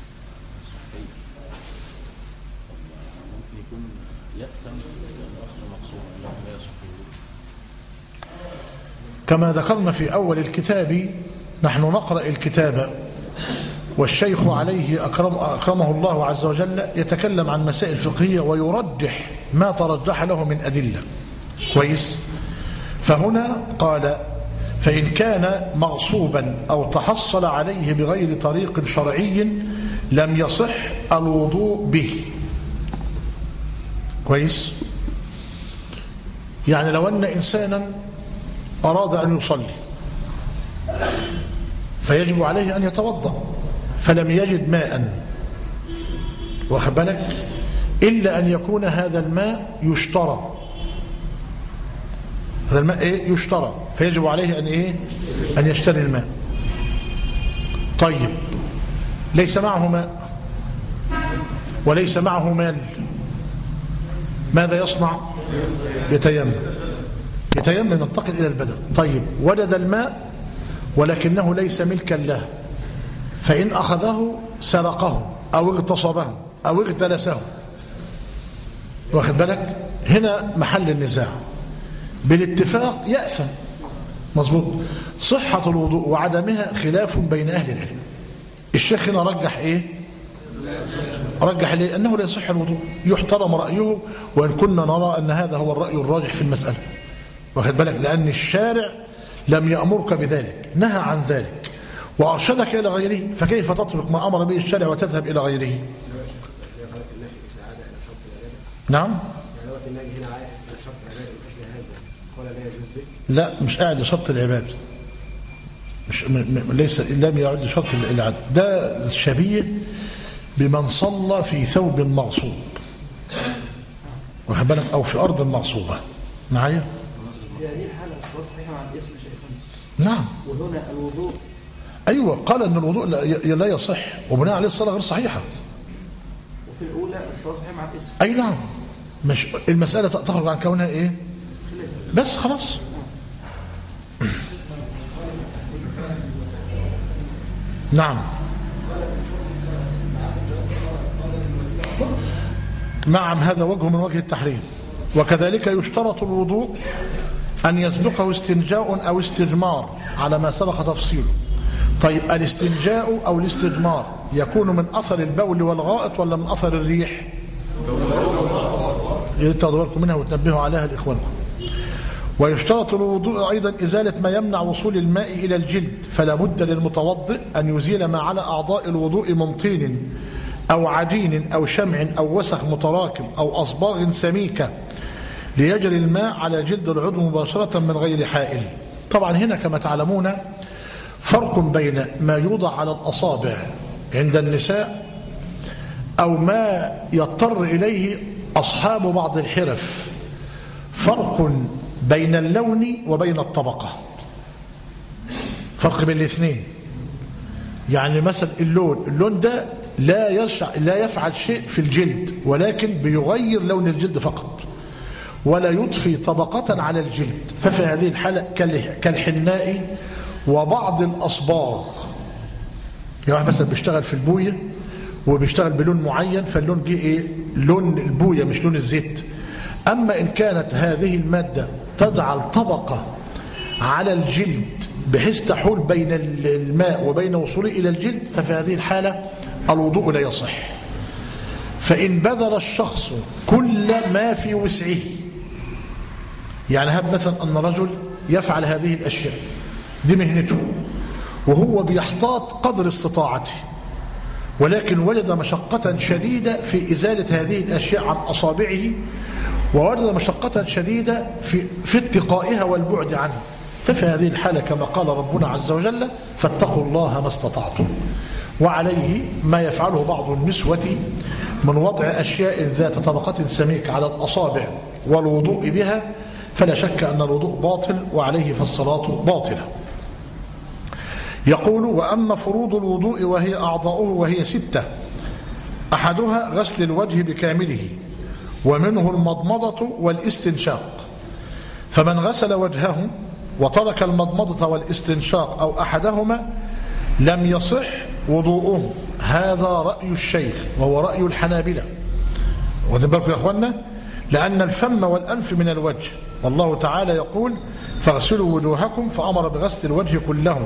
كما ذكرنا في أول الكتاب، نحن نقرأ الكتاب والشيخ عليه أكرم أكرمه الله عز وجل يتكلم عن مسائل فقهية ويرجح ما ترجح له من أدلة. كويس. فهنا قال: فإن كان مغصوبا أو تحصل عليه بغير طريق شرعي لم يصح الوضوء به. كويس؟ يعني لو أن إنسانا أراد أن يصلي فيجب عليه أن يتوضأ فلم يجد ماء، واخد بالك، إلا أن يكون هذا الماء يشترى، هذا الماء إيه؟ يشترى، فيجب عليه أن إيه؟ أن يشتري الماء. طيب ليس معه ماء وليس معه مال، ماذا يصنع؟ يتيمم، يتيمم ينتقل إلى البدن. طيب وجد الماء ولكنه ليس ملكا له، فإن أخذه سرقه أو اغتصبه أو اغتلسه، واخد بالك، هنا محل النزاع. بالاتفاق يأثم، مظبوط. صحة الوضوء وعدمها خلاف بين أهل العلم. الشيخ هنا رجح إيه؟ رجح ليه؟ أنه لا يصح الوضوء، يحترم رأيه، وإن كنا نرى أن هذا هو الرأي الراجح في المسألة، واخد بالك، لأن الشارع لم يأمرك بذلك، نهى عن ذلك وأرشدك إلى غيره، فكيف تترك ما أمر به الشارع وتذهب إلى غيره؟ نعم. لا مش قاعد لشرط العبادة، مش م... م... ليس لم يعد لشرط العبادة، ده شبيه بمن صلى في ثوب مغصوب، واخد بالك، أو في أرض مغصوبة. معايا؟
في هذه الحالة الصلاة صحيحة مع الاسم شيخنا.
نعم.
وهنا الوضوء،
أيوة، قال أن الوضوء لا, لا يصح، وبناء عليه الصلاة غير صحيحة.
وفي الأولى الصلاة صحيحة مع الاسم.
أي نعم، مش المسألة تخرج عن كونها إيه؟ بس خلاص. نعم. نعم، هذا وجه من وجه التحريم. وكذلك يشترط الوضوء أن يسبقه استنجاء أو استجمار على ما سبق تفصيله. طيب الاستنجاء أو الاستجمار يكون من أثر البول والغائط ولا من أثر الريح؟ يريد تاخدوا بالكم منها وتنبهوا عليها لإخوانكم. ويشترط الوضوء أيضا إزالة ما يمنع وصول الماء إلى الجلد، فلا بد للمتوضئ أن يزيل ما على أعضاء الوضوء من طين أو عجين أو شمع أو وسخ متراكم أو أصباغ سميكة ليجري الماء على جلد العضو مباشرة من غير حائل. طبعا هنا كما تعلمون فرق بين ما يوضع على الأصابع عند النساء أو ما يضطر إليه أصحاب بعض الحرف، فرق بين اللون وبين الطبقة، فرق بين الاثنين. يعني مثلا اللون اللون ده لا يشع لا يفعل شيء في الجلد، ولكن بيغير لون الجلد فقط ولا يضفي طبقة على الجلد، ففي هذه الحالة كالحناء وبعض الأصباغ. يعني واحد مثلا بيشتغل في البوية وبيشتغل بلون معين، فاللون جه ايه؟ لون البوية مش لون الزيت. أما إن كانت هذه المادة تجعل طبقة على الجلد بحيث تحول بين الماء وبين وصوله إلى الجلد، ففي هذه الحالة الوضوء لا يصح. فإن بذل الشخص كل ما في وسعه، يعني هب مثلا أن رجل يفعل هذه الأشياء دي مهنته وهو بيحتاط قدر استطاعته، ولكن وجد مشقة شديدة في إزالة هذه الأشياء عن أصابعه، ووجد مشقة شديدة في, في اتقائها والبعد عنه، ففي هذه الحالة كما قال ربنا عز وجل فاتقوا الله ما استطعتم. وعليه ما يفعله بعض النسوة من وضع أشياء ذات طبقة سميك على الأصابع والوضوء بها، فلا شك أن الوضوء باطل وعليه فالصلاة باطلة. يقول: وأما فروض الوضوء وهي أعضاؤه وهي ستة، أحدها غسل الوجه بكامله، ومنه المضمضة والاستنشاق، فمن غسل وجهه وترك المضمضة والاستنشاق أو أحدهما لم يصح وضوءه. هذا رأي الشيخ وهو رأي الحنابلة. واخدين بالكم يا أخوانا؟ لأن الفم والأنف من الوجه، والله تعالى يقول: فاغسلوا وجوهكم، فأمر بغسل الوجه كله.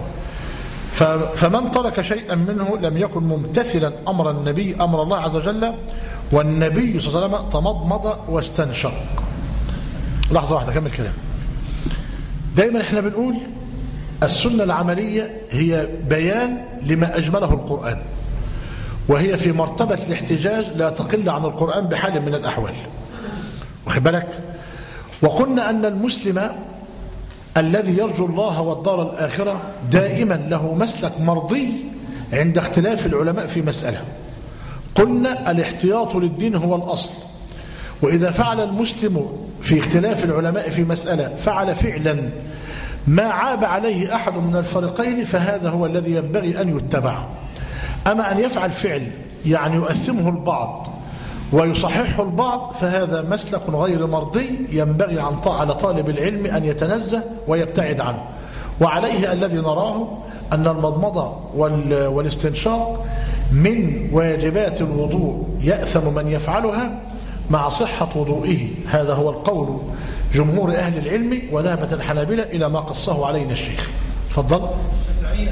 فمن ترك شيئا منه لم يكن ممتثلا أمر النبي أمر الله عز وجل، والنبي صلى الله عليه وسلم تمضمض واستنشق. لحظة واحدة كمل كلام. دايما احنا بنقول السنة العملية هي بيان لما أجمله القرآن، وهي في مرتبة الاحتجاج لا تقل عن القرآن بحال من الأحوال. واخد بالك؟ وقلنا أن المسلم الذي يرجو الله والدار الآخرة دائما له مسلك مرضي عند اختلاف العلماء في مسألة. قلنا الاحتياط للدين هو الأصل، وإذا فعل المسلم في اختلاف العلماء في مسألة فعل فعلا ما عاب عليه أحد من الفريقين فهذا هو الذي ينبغي أن يتبع. أما أن يفعل فعل يعني يؤثمه البعض ويصححه البعض فهذا مسلك غير مرضي ينبغي عن على طالب العلم أن يتنزه ويبتعد عنه. وعليه الذي نراه أن المضمضة والاستنشاق من واجبات الوضوء يأثم من يفعلها مع صحة وضوئه. هذا هو القول جمهور أهل العلم، وذهبت الحنابلة إلى ما قصه علينا الشيخ. تفضل.
الشافعية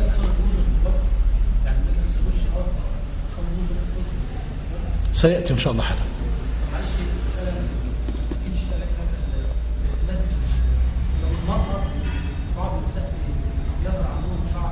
سيأتي إن شاء الله حالا.
معلش سؤال بس يجي سؤالك هذا لو المرأة بعض النساء يظهر عندهم شعر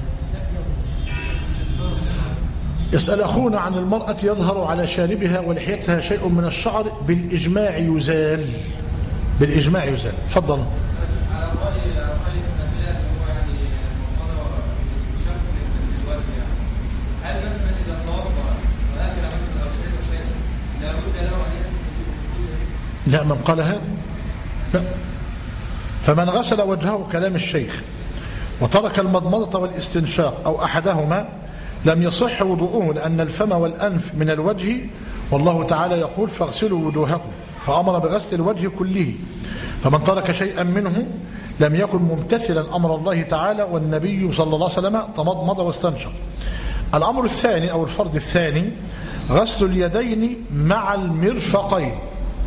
يسأل أخونا عن المرأة يظهر على شاربها ولحيتها شيء من الشعر بالإجماع يزال. بالإجماع يزال. تفضل.
على رأي رأي النبيات هو يعني مقرر استنشاق من الوجه يعني. هل مثلا إذا توضأ ولكن مثلا أو شرب شيء لابد له أن يأتي؟
لا، من قال هذا؟ لا. فمن غسل وجهه كلام الشيخ وترك المضمضة والاستنشاق أو أحدهما لم يصح وضوءه، لأن الفم والأنف من الوجه، والله تعالى يقول فاغسلوا وجوهكم، فأمر بغسل الوجه كله. فمن ترك شيئا منه لم يكن ممتثلا أمر الله تعالى، والنبي صلى الله عليه وسلم تمضمض واستنشق. الأمر الثاني أو الفرض الثاني غسل اليدين مع المرفقين،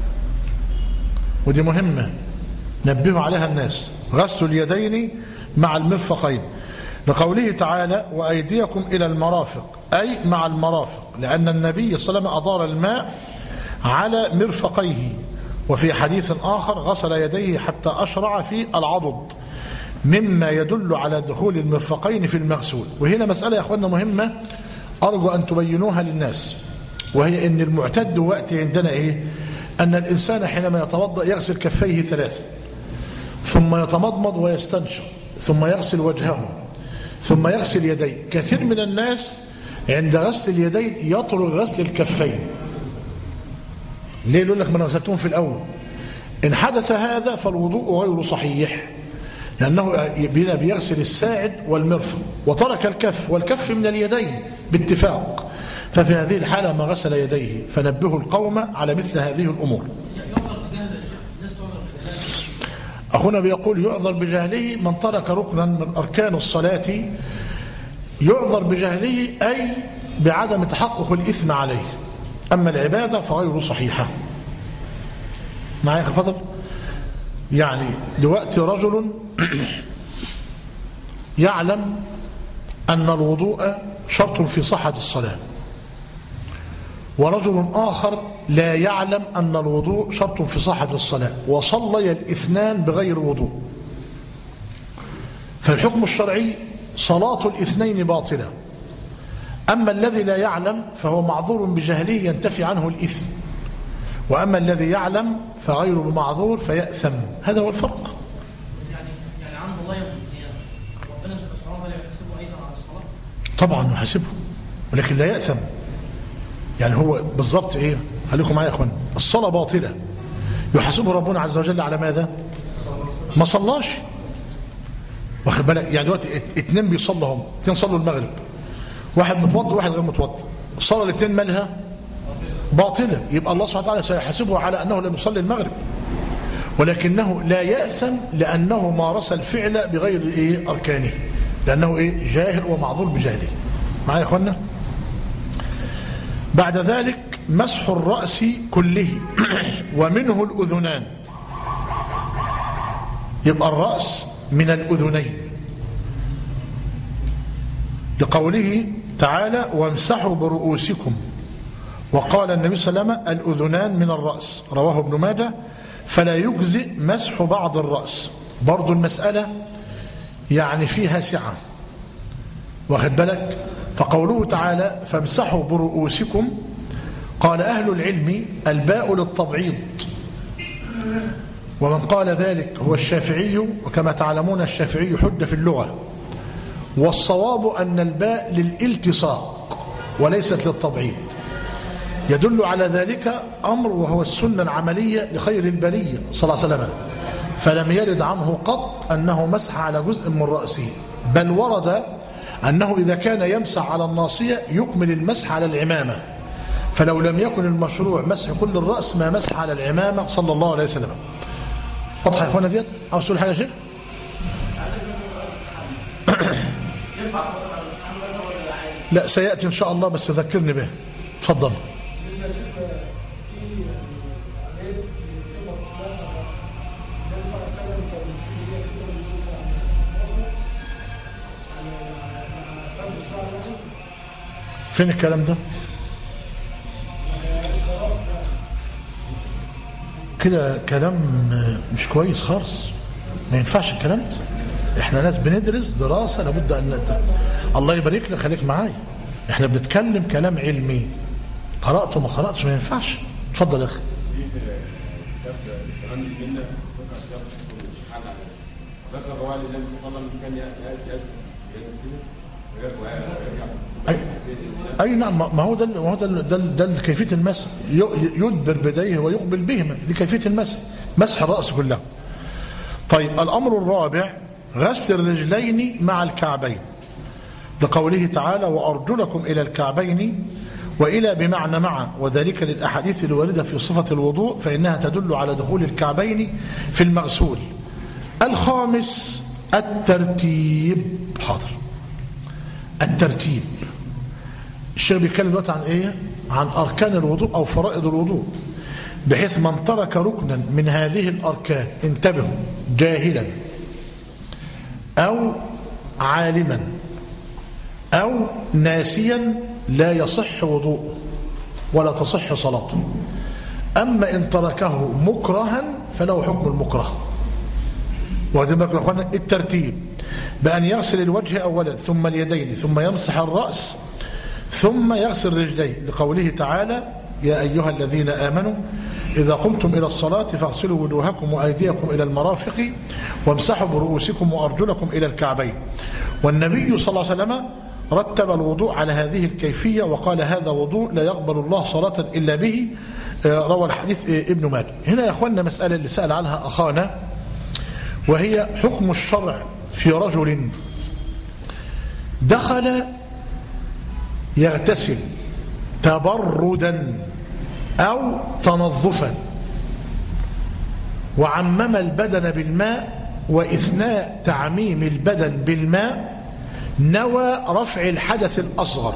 ودي مهمة نبهوا عليها الناس. غسل اليدين مع المرفقين لقوله تعالى وأيديكم إلى المرافق، أي مع المرافق، لأن النبي صلى الله عليه وسلم أدار الماء على مرفقيه. وفي حديث آخر غسل يديه حتى أشرع في العضد، مما يدل على دخول المرفقين في المغسول. وهنا مسألة يا أخوانا مهمة أرجو أن تبينوها للناس، وهي أن المعتد وقت عندنا إيه؟ أن الإنسان حينما يتوضأ يغسل كفيه ثلاثة، ثم يتمضمض ويستنشق، ثم يغسل وجهه، ثم يغسل يديه. كثير من الناس عند غسل اليدين يطرق غسل الكفين. ليه؟ يقول لك ما غسلتهم في الأول. إن حدث هذا فالوضوء غير صحيح، لأنه بيغسل الساعد والمرفق وترك الكف، والكف من اليدين باتفاق. ففي هذه الحالة ما غسل يديه، فنبهوا القوم على مثل هذه الأمور. أخونا بيقول يعذر بجهله من ترك ركنا من أركان الصلاة. يعذر بجهله أي بعدم تحقق الإثم عليه، أما العبادة فغير صحيحة. معايا يا الفضل؟ يعني دلوقتي رجل يعلم أن الوضوء شرط في صحة الصلاة، ورجل آخر لا يعلم أن الوضوء شرط في صحة الصلاة، وصلي الاثنان بغير وضوء. فالحكم الشرعي صلاة الاثنين باطلة. أما الذي لا يعلم فهو معذور بجهله ينتفي عنه الإثم، وأما الذي يعلم فغيره بمعذور فيأثم. هذا هو الفرق.
يعني يعني عنده الله يوم القيامة ربنا سبحانه وتعالى يحاسبه أيضا على الصلاة؟
طبعا يحاسبه، ولكن لا يأثم. يعني هو بالضبط ايه؟ خليكم معايا يا اخوان. الصلاة باطلة، يحاسبه ربنا عز وجل على ماذا؟ ما صلاش. واخد بالك؟ يعني دلوقتي اتنين بيصلوا هم، اتنين صلوا المغرب، واحد متوضي وواحد غير متوضي، الصلاة الاتنين مالها؟ باطلة. يبقى الله سبحانه وتعالى سيحاسبه على أنه لم يصلي المغرب، ولكنه لا يأثم لأنه مارس الفعل بغير إيه؟ أركانه، لأنه إيه؟ جاهل ومعذور بجهله. معايا يا اخوانا؟ بعد ذلك مسح الرأس كله ومنه الأذنان. يبقى الرأس من الأذنين لقوله تعالى وامسحوا برؤوسكم، وقال النبي صلى الله عليه وسلم الأذنان من الرأس، رواه ابن ماجه. فلا يجزئ مسح بعض الرأس. برضو المسألة يعني فيها سعة، واخد بالك؟ فقوله تعالى فامسحوا برؤوسكم، قال أهل العلم الباء للتبعيض، ومن قال ذلك هو الشافعي، وكما تعلمون الشافعي حجة في اللغة، والصواب أن الباء للالتصاق وليست للتبعيض. يدل على ذلك أمر وهو السنة العملية لخير البرية صلى الله عليه وسلم، فلم يرد عنه قط أنه مسح على جزء من رأسه، بل ورد أنه إذا كان يمسح على الناصية يكمل المسح على العمامة، فلو لم يكن المشروع مسح كل الرأس ما مسح على العمامة صلى الله عليه وسلم. واضح يا اخوانا ديت؟ عاوز تقول حاجة يا شيخ؟ لا سيأتي إن شاء الله، بس ذكرني به. تفضل. فين الكلام ده؟ كده كلام مش كويس خالص، ما ينفعش الكلام ده. احنا ناس بندرس دراسة لابد ان انت الله يبارك لك خليك معايا، احنا بنتكلم كلام علمي، قرأت وما قرأتش ما ينفعش. اتفضل يا اخي. ذكر الرواية النبي صلى الله عليه وسلم كان يأتي أي, أي نعم، ما هو ده ما هو ده ده, ده كيفية المسح، يدبر بديه ويقبل بهما، دي كيفية المسح، مسح الرأس كلها. طيب الأمر الرابع غسل الرجلين مع الكعبين، لقوله تعالى وأرجلكم إلى الكعبين، وإلى بمعنى مع، وذلك للأحاديث الواردة في صفة الوضوء فإنها تدل على دخول الكعبين في المغسول. الخامس الترتيب. حاضر. الترتيب الشيخ بيتكلم دلوقتي عن ايه؟ عن اركان الوضوء او فرائض الوضوء، بحيث من ترك ركنا من هذه الاركان، انتبهوا، جاهلا او عالما او ناسيا لا يصح وضوءه ولا تصح صلاته. اما ان تركه مكرها فله حكم المكره. وهذا يا اخوانا الترتيب بأن يغسل الوجه أولا ثم اليدين ثم يمسح الرأس ثم يغسل رجليه، لقوله تعالى يا أيها الذين آمنوا إذا قمتم إلى الصلاة فاغسلوا وجوهكم وأيديكم إلى المرافق وامسحوا برؤوسكم وأرجلكم إلى الكعبين. والنبي صلى الله عليه وسلم رتب الوضوء على هذه الكيفية وقال هذا وضوء لا يقبل الله صلاة إلا به، روى الحديث ابن ماجه. هنا يا أخوانا مسألة اللي سأل عنها أخانا، وهي حكم الشرع في رجل دخل يغتسل تبردا أو تنظفا وعمم البدن بالماء، وإثناء تعميم البدن بالماء نوى رفع الحدث الأصغر.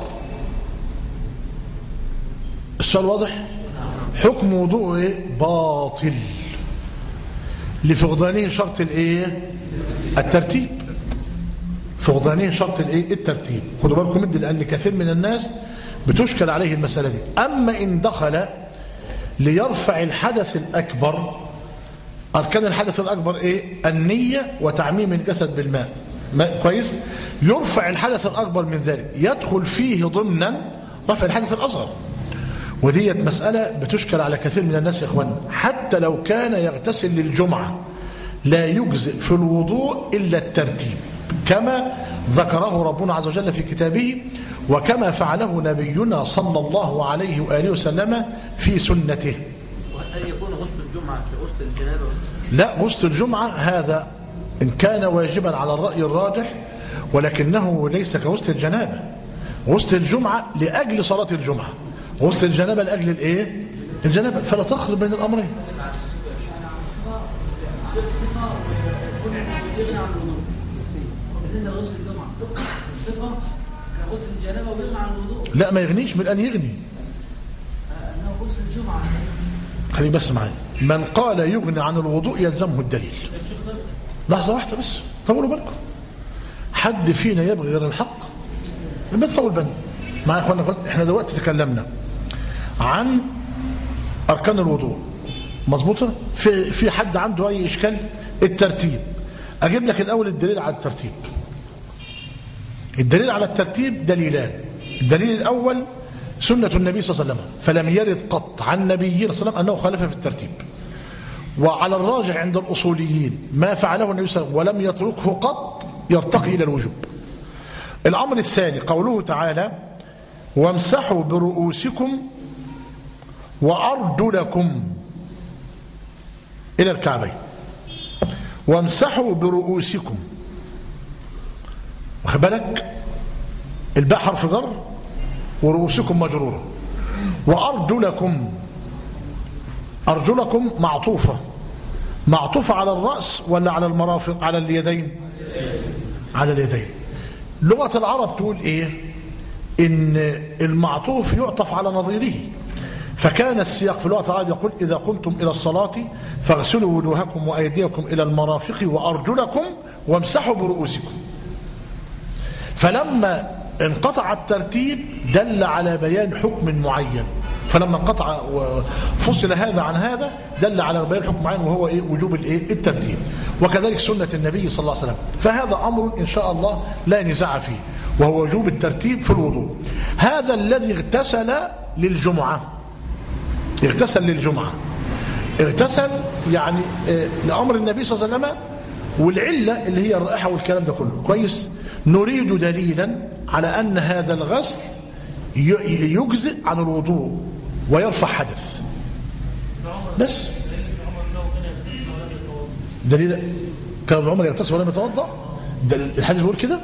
السؤال واضح؟ حكم وضوءه باطل لفقدانه شرط الايه؟ الترتيب. فقدانه شرط الايه؟ الترتيب. خدوا بالكم من لان كثير من الناس بتشكل عليه المسألة دي. أما إن دخل ليرفع الحدث الأكبر، أركان الحدث الأكبر إيه؟ النية وتعميم الجسد بالماء. كويس؟ يرفع الحدث الأكبر من ذلك، يدخل فيه ضمنا رفع الحدث الأصغر. وديت مسألة بتشكل على كثير من الناس يا إخوان. حتى لو كان يغتسل للجمعة لا يجزئ في الوضوء إلا الترتيب، كما ذكره ربنا عز وجل في كتابه، وكما فعله نبينا صلى الله عليه وآله وسلم في سنته.
وهل يكون غسل الجمعة كغسل الجنابة؟
لا، غسل الجمعة هذا إن كان واجبا على الرأي الراجح، ولكنه ليس كغسل الجنابة. غسل الجمعة لأجل صلاة الجمعة، غسل الجنابة لأجل الإيه؟ الجنابة، فلا تخلط بين الأمرين.
يغني عن الوضوء. بالنسبه لغسل الجمعه الصفه كغسل الجنابه ويغني عن الوضوء.
لا ما يغنيش من أن يغني.
انه غسل الجمعه.
خلي بس معايا. من قال يغني عن الوضوء يلزمه الدليل. لحظه واحده بس، طولوا بالكم. حد فينا يبغي غير الحق؟ بنطول بالنا. معايا يا اخوانا، احنا دلوقتي تكلمنا عن اركان الوضوء، مظبوطه؟ في في حد عنده اي اشكال؟ الترتيب. أجيب لك الأول الدليل على الترتيب. الدليل على الترتيب دليلان. الدليل الأول سنة النبي صلى الله عليه وسلم، فلم يرد قط عن نبينا صلى الله عليه وسلم أنه خالف في الترتيب. وعلى الراجع عند الأصوليين ما فعله النبي صلى الله عليه وسلم ولم يتركه قط يرتقي إلى الوجوب. الأمر الثاني قوله تعالى وامسحوا برؤوسكم وأرجلكم إلى الكعبين. وامسحوا برؤوسكم، واخد بالك الباء حرف جر ورؤوسكم مجروره. وأرجلكم، أرجلكم معطوفة، معطوفة على الرأس ولا على المرافق؟ على اليدين، على اليدين. لغة العرب تقول إيه؟ إن المعطوف يعطف على نظيره، فكان السياق في لغة العرب يقول إذا قمتم إلى الصلاة فاغسلوا وجوهكم وأيديكم إلى المرافق وأرجلكم وامسحوا برؤوسكم. فلما انقطع الترتيب دل على بيان حكم معين، فلما انقطع وفصل هذا عن هذا دل على بيان حكم معين وهو إيه؟ وجوب الإيه؟ الترتيب. وكذلك سنة النبي صلى الله عليه وسلم. فهذا أمر إن شاء الله لا نزاع فيه، وهو وجوب الترتيب في الوضوء. هذا الذي اغتسل للجمعة، اغتسل للجمعة، اغتسل يعني لأمر النبي صلى الله عليه وسلم، والعلة اللي هي الرائحة والكلام ده كله كويس. نريد دليلا على أن هذا الغسل يجزئ عن الوضوء ويرفع حدث بس. دليل كان ابن عمر يغتسل ولم يتوضأ؟ الحديث بيقول كده؟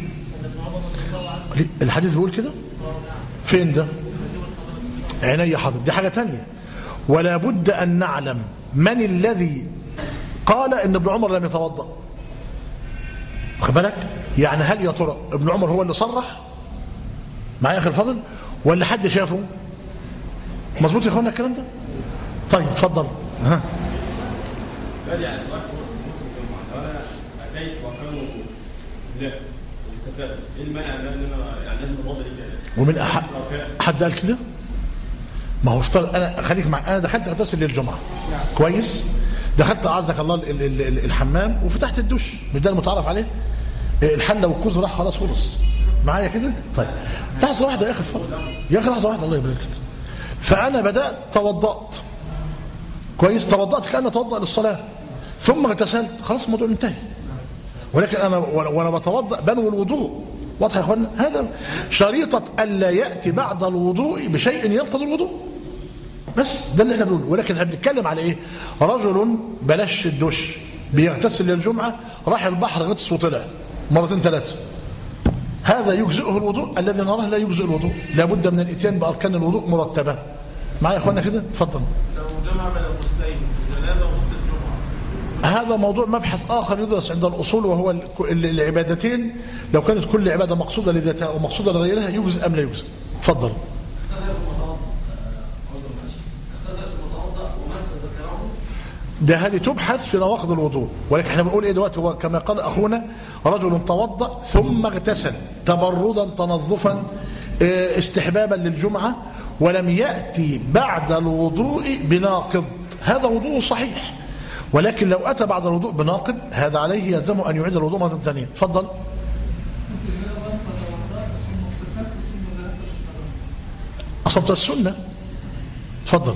الحديث بيقول كده؟ فين ده؟ عيني حاضر، دي حاجة تانية. ولا بد أن نعلم من الذي قال إن ابن عمر لم يتوضأ. خد بالك؟ يعني هل يا ترى ابن عمر هو اللي صرح معايا أخي الفضل ولا حد شافه؟ مظبوط يا اخوانا الكلام ده؟ طيب اتفضل. ها
قال يعني انا اتيت وكانوا لا التساؤل ايه المانع ان انا يعني لازم اضل كده؟
ومن أحد حد قال كده؟ ما هو افترض انا خليك معي، انا دخلت اغتسل للجمعه كويس، دخلت اعزك الله ال ال ال الحمام وفتحت الدش، مش ده المتعارف عليه؟ الحله والكوز راح خلاص خلص معايا كده؟ طيب لحظه واحده يا اخي الفضل، يا اخي لحظه واحده الله يبارك لك. فانا بدات توضأت كويس، توضأت كأن اتوضأ للصلاه ثم اغتسلت، خلاص الموضوع انتهى. ولكن انا وانا بتوضأ بنوي الوضوء، واضح يا اخوانا؟ هذا شريطه الا ياتي بعد الوضوء بشيء ينقض الوضوء بس، ده اللي احنا بنقوله. ولكن احنا بنتكلم على ايه؟ رجل بلاش الدش بيغتسل للجمعه، راح البحر غطس وطلع مرتين ثلاثه، هذا يجزئه الوضوء؟ الذي نراه لا يجزئ الوضوء، لابد من الاتيان باركان الوضوء مرتبه. معايا يا اخوانا كده؟ اتفضل.
لو جمع بين الغسلين الجنابه وغسل الجمعه،
هذا موضوع مبحث اخر يدرس عند الاصول، وهو العبادتين لو كانت كل عباده مقصوده لذاتها ومقصوده لغيرها يجزئ ام لا يجزئ. اتفضل. ده هذه تبحث في نواقض الوضوء، ولكن احنا بنقول ايه دلوقتي؟ هو كما قال اخونا رجل توضأ ثم اغتسل تبردا تنظفا استحبابا للجمعه ولم ياتي بعد الوضوء بناقض، هذا وضوء صحيح. ولكن لو اتى بعد الوضوء بناقض هذا عليه يلزم ان يعيد الوضوء مره ثانيه. اتفضل. اصبت السنه. اتفضل.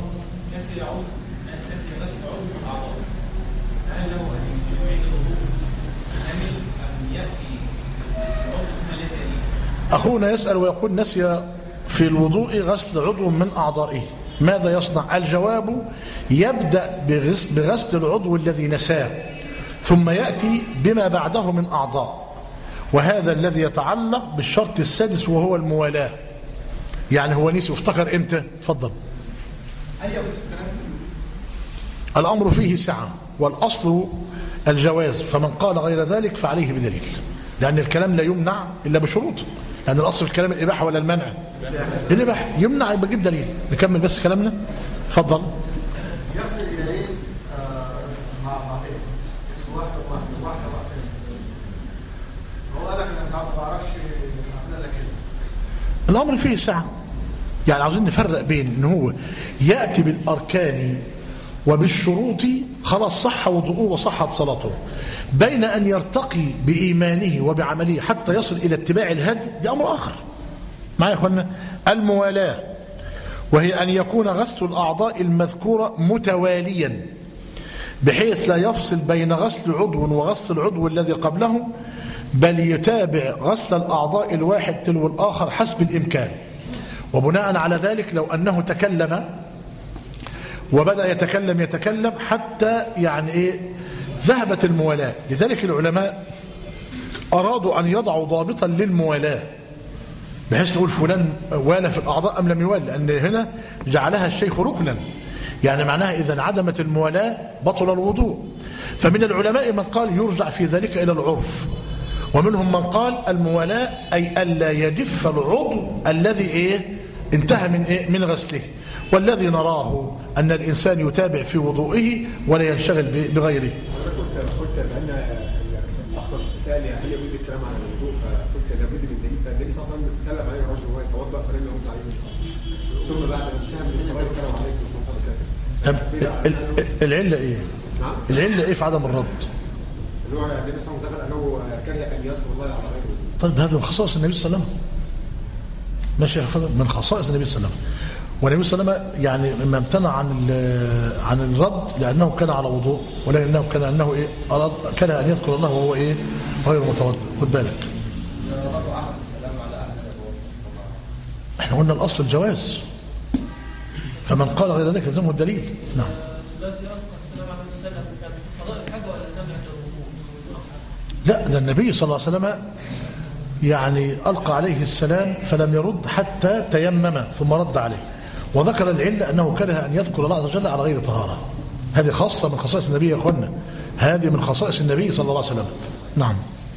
أخونا يسأل ويقول نسي في الوضوء غسل عضو من أعضائه ماذا يصنع؟ الجواب يبدأ بغسل العضو الذي نساه ثم يأتي بما بعده من أعضاء، وهذا الذي يتعلق بالشرط السادس وهو الموالاة. يعني هو نسي وافتكر إمتى؟ تفضل. الأمر فيه سعة والأصل الجواز، فمن قال غير ذلك فعليه بدليل، لأن الكلام لا يمنع إلا بشروط، لأن يعني الأصل في الكلام الإباحة ولا المنع؟ الإباحة. يمنع يبقى جيب دليل. نكمل بس كلامنا. اتفضل.
يغسل اليدين مع بعضهم واحدة واحدة واحدة واحدة. هو قال لك أنا ما بعرفش أعمل لك كده.
الأمر فيه سعة، يعني عاوزين نفرق بين إن هو يأتي بالأركان وبالشروط خلاص صح وضوءه وصحت صلاته، بين أن يرتقي بإيمانه وبعمله حتى يصل إلى اتباع الهدي، ده أمر آخر. معايا يا أخوانا؟ الموالاة وهي أن يكون غسل الأعضاء المذكورة متواليا بحيث لا يفصل بين غسل عضو وغسل العضو الذي قبله، بل يتابع غسل الأعضاء الواحد تلو الآخر حسب الإمكان. وبناء على ذلك لو أنه تكلم وبدأ يتكلم يتكلم حتى يعني إيه ذهبت الموالاة. لذلك العلماء أرادوا أن يضعوا ضابطا للموالاة، بحيث نقول فلان والى في الأعضاء أم لم يوال، لأن هنا جعلها الشيخ ركنا، يعني معناها إذا انعدمت الموالاة بطل الوضوء. فمن العلماء من قال يرجع في ذلك إلى العرف، ومنهم من قال الموالاة أي ألا يجف العضو الذي إيه انتهى من إيه من غسله، والذي نراه أن الإنسان يتابع في وضوئه ولا ينشغل بغيره.
قلت بأن الأخضر سأل هل يجوز الكلام عن الوضوء، فقلت لابد من دليل، فالنبي صلى الله عليه وسلم سلم عليه رجل وهو يتوضأ فلم يرد عليه ثم بعد ان انتهى من القضاء الكلام عليه
طب العله ايه؟
نعم
العله ايه في عدم الرد؟
اللي هو النبي صلى الله عليه وسلم انه كره ان يذكر الله على غيره.
طيب هذا من خصائص النبي صلى الله عليه وسلم. ماشي يا فندم، من خصائص النبي صلى الله عليه وسلم. والنبي صلى الله عليه وسلم يعني ما امتنع عن عن الرد لانه كان على وضوء، ولكنه كان انه ايه اراد كان ان يذكر الله وهو ايه غير متوضئ. خد بالك. احنا قلنا الاصل الجواز، فمن قال غير ذلك يلزمه الدليل. نعم. لا، ده النبي صلى الله عليه وسلم يعني ألقى عليه السلام فلم يرد حتى تيمم ثم رد عليه، وذكر العلة أنه كره أن يذكر الله عز وجل على غير طهارة. هذه خاصة من خصائص النبي يا أخوانا، هذه من خصائص النبي صلى الله عليه وسلم. نعم.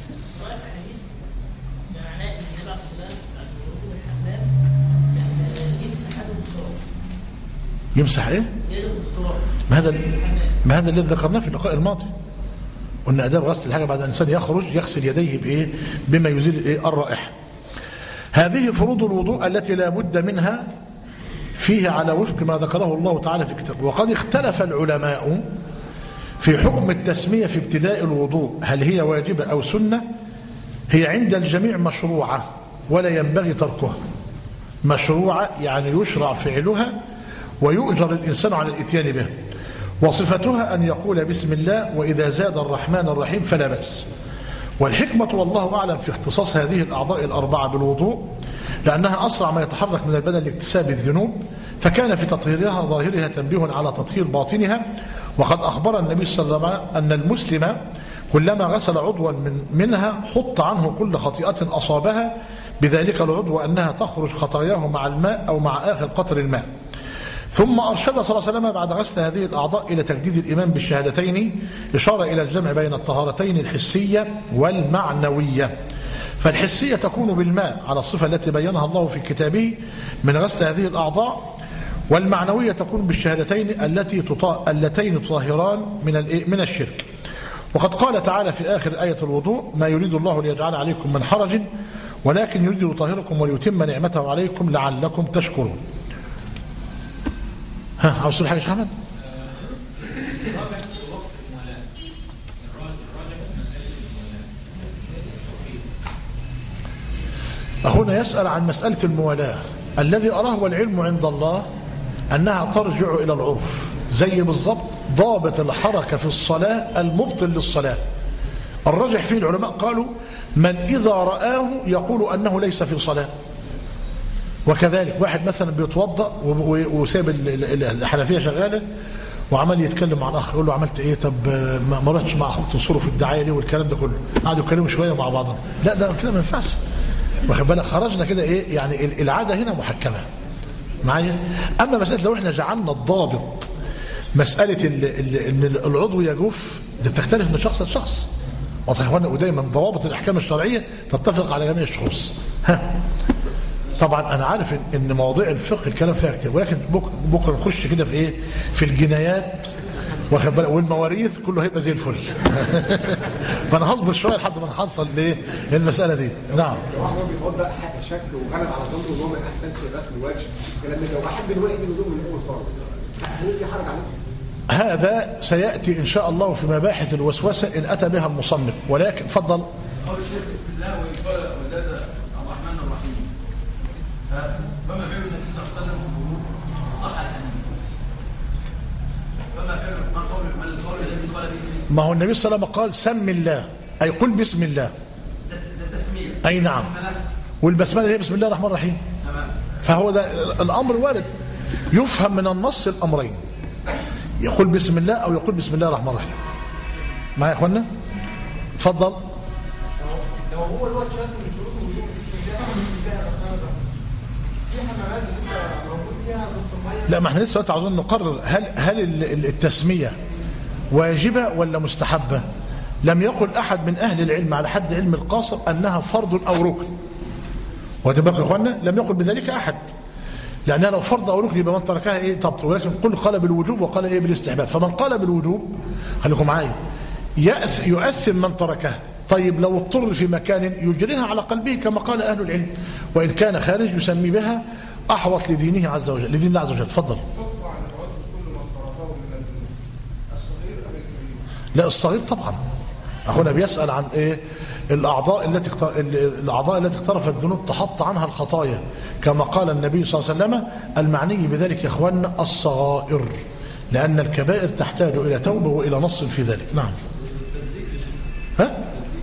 يمسح ايه؟ ما هذا ما هذا الذي ذكرناه في اللقاء الماضي، وان اداب غسل الحاجه بعد ان الانسان يخرج يغسل يديه بايه؟ بما يزيل الايه؟ الرائحه. هذه فروض الوضوء التي لا بد منها فيه على وفق ما ذكره الله تعالى في كتابه. وقد اختلف العلماء في حكم التسميه في ابتداء الوضوء، هل هي واجبه او سنه؟ هي عند الجميع مشروعه ولا ينبغي تركها. مشروعه يعني يشرع فعلها ويؤجر الإنسان على الإتيان به. وصفتها أن يقول بسم الله، وإذا زاد الرحمن الرحيم فلا بأس. والحكمة والله أعلم في اختصاص هذه الأعضاء الأربعة بالوضوء لأنها أسرع ما يتحرك من البدن لاكتساب الذنوب، فكان في تطهيرها ظاهرها تنبيه على تطهير باطنها. وقد أخبر النبي صلى الله عليه وسلم أن المسلم كلما غسل عضوا من منها حط عنه كل خطيئة أصابها بذلك العضو، أنها تخرج خطاياه مع الماء أو مع آخر قطر الماء. ثم أرشد صلى الله عليه وسلم بعد غسل هذه الأعضاء إلى تجديد الإيمان بالشهادتين، إشارة إلى الجمع بين الطهارتين الحسية والمعنوية. فالحسية تكون بالماء على الصفة التي بينها الله في كتابه من غسل هذه الأعضاء، والمعنوية تكون بالشهادتين التي اللتين تطهران من من الشرك. وقد قال تعالى في آخر آية الوضوء: ما يريد الله ليجعل عليكم من حرج ولكن يريد ليطهركم وليتم نعمته عليكم لعلكم تشكرون. ها عاوز تقول حاجه يا احمد؟ اخونا يسال عن مساله الموالاه. الذي اراه والعلم عند الله انها ترجع الى العرف، زي بالضبط ضابط الحركه في الصلاه المبطل للصلاه. الراجح فيه العلماء قالوا من اذا رآه يقول انه ليس في صلاه. وكذلك واحد مثلا بيتوضا وساب الحنفيه شغاله وعمل يتكلم مع الاخ، يقول له عملت ايه؟ طب ما رحتش مع اخوك تنصره في الدعايه ليه؟ والكلام ده كله. قعدوا يتكلموا شويه مع بعضهم. لا ده كده ما ينفعش. واخد بالك؟ خرجنا كده ايه؟ يعني العاده هنا محكمه معايا. اما مساله لو احنا جعلنا الضابط مساله ان العضو يجوف، ده بتختلف من شخص لشخص. واضح يا اخوانا؟ ودايما ضوابط الاحكام الشرعيه تتفق على جميع الشخوص. ها طبعا انا عارف ان مواضيع الفقه الكلام فيها كتير، ولكن بكره نخش كده في ايه؟ في الجنايات واخد بالك والمواريث كله هيبقى زي الفل. فانا هصبر شويه لحد ما نحصل لايه؟ للمساله دي. نعم.
هو بيتوضا شك وغلب على ظنه ان هو ما احسنش غسل الوجه، لما لو احب ان هو يجي الوضوء من الاول خالص هل في حرج عليه؟
هذا سياتي ان شاء الله في مباحث الوسوسه ان اتى بها المصنف، ولكن تفضل.
اول شيء بسم الله وقال وزاد الرحمن الرحيم. فما فعل النبي صلى الله عليه وسلم الصح الحديث؟ فما فعل ما قول ما القول الذي
ما هو النبي صلى الله عليه وسلم قال سم الله أي قل بسم الله.
ده تسميه.
أي نعم. والبسملة هي بسم الله الرحمن الرحيم.
تمام.
فهو ده الأمر وارد يفهم من النص الأمرين، يقول بسم الله أو يقول بسم الله الرحمن الرحيم. معايا يا إخوانا؟ اتفضل.
لو هو الوقت شاف من شروط الوضوء بسم الله بسم الله الرحمن الرحيم، في حمامات بتبقى موجود فيها نص الميه.
لا، ما احنا لسه عاوزين نقرر هل هل التسمية واجبة ولا مستحبة؟ لم يقل أحد من أهل العلم على حد علم القاصر أنها فرض أو ركن. وتبقى يا إخوانا لم يقل بذلك أحد، لأنها لو فرض أو ركن يبقى من تركها إيه طب، ولكن كل قال بالوجوب وقال إيه بالاستحباب. فمن قال بالوجوب خليكم معايا يؤثم من تركها. طيب لو اضطر في مكان يجريها على قلبه كما قال أهل العلم، وإن كان خارج يسمي بها أحوط لدينه عز وجل، لدين الله عز وجل. تفضل. لا، الصغير طبعا. أخونا بيسأل عن إيه الأعضاء التي الأعضاء التي اقترفت الذنوب تحط عنها الخطايا، كما قال النبي صلى الله عليه وسلم المعني بذلك يا إخواننا الصغائر، لأن الكبائر تحتاج إلى توبة وإلى نص في ذلك. نعم. ها؟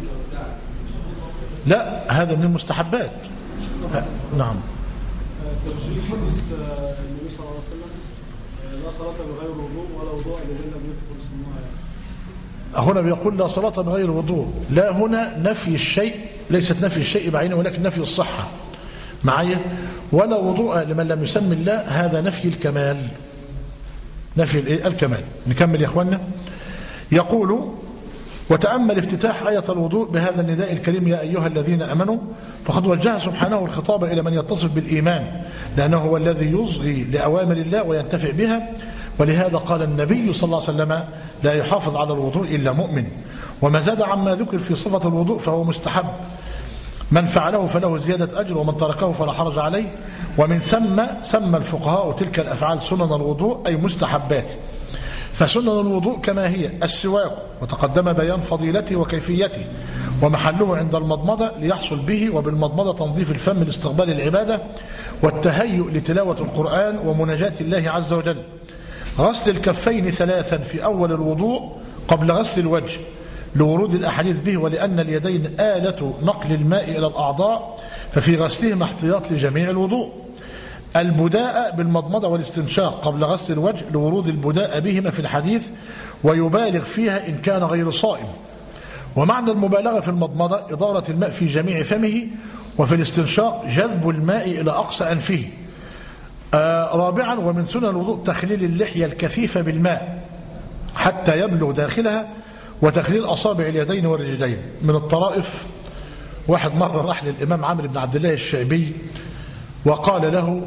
لا، هذا من المستحبات. نعم.
ترجيح حديث النبي صلى الله عليه وسلم لا صلاة بغير وضوء ولا وضوء لمن لم يذكر اسم الله.
هنا بيقول لا صلاة بغير وضوء، لا هنا نفي الشيء، ليست نفي الشيء بعينه ولكن نفي الصحة. معايا؟ ولا وضوء لمن لم يسمي الله، هذا نفي الكمال، نفي الكمال. نكمل يا اخوانا. يقول وتأمل افتتاح آية الوضوء بهذا النداء الكريم يا أيها الذين أمنوا، فقد وجه سبحانه الخطاب إلى من يتصف بالإيمان، لأنه هو الذي يصغي لأوامر الله وينتفع بها. ولهذا قال النبي صلى الله عليه وسلم لا يحافظ على الوضوء إلا مؤمن. وما زاد عما ذكر في صفة الوضوء فهو مستحب، من فعله فله زيادة أجر ومن تركه فلا حرج عليه. ومن ثم سمى الفقهاء تلك الأفعال سنن الوضوء أي مستحبات. فسنن الوضوء كما هي السواك، وتقدم بيان فضيلته وكيفيته ومحله عند المضمضة ليحصل به، وبالمضمضة تنظيف الفم لاستقبال العبادة والتهيؤ لتلاوة القرآن ومناجاة الله عز وجل. غسل الكفين ثلاثا في أول الوضوء قبل غسل الوجه لورود الأحاديث به، ولأن اليدين آلة نقل الماء إلى الأعضاء ففي غسلهما احتياط لجميع الوضوء. البداء بالمضمضة والاستنشاق قبل غسل الوجه لورود البداء بهما في الحديث، ويبالغ فيها إن كان غير صائم. ومعنى المبالغة في المضمضة إدارة الماء في جميع فمه، وفي الاستنشاق جذب الماء إلى أقصى أنفه. آه رابعا ومن سنن الوضوء تخليل اللحية الكثيفة بالماء حتى يبلغ داخلها، وتخليل أصابع اليدين والرجلين. من الطرائف واحد مرة راح للإمام عمرو بن عبد الله الشعبي وقال له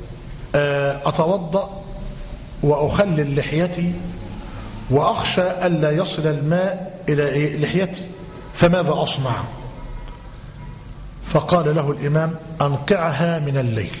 أتوضأ وأخلل لحيتي وأخشى ألا يصل الماء إلى لحيتي فماذا أصنع؟ فقال له الإمام أنقعها من الليل.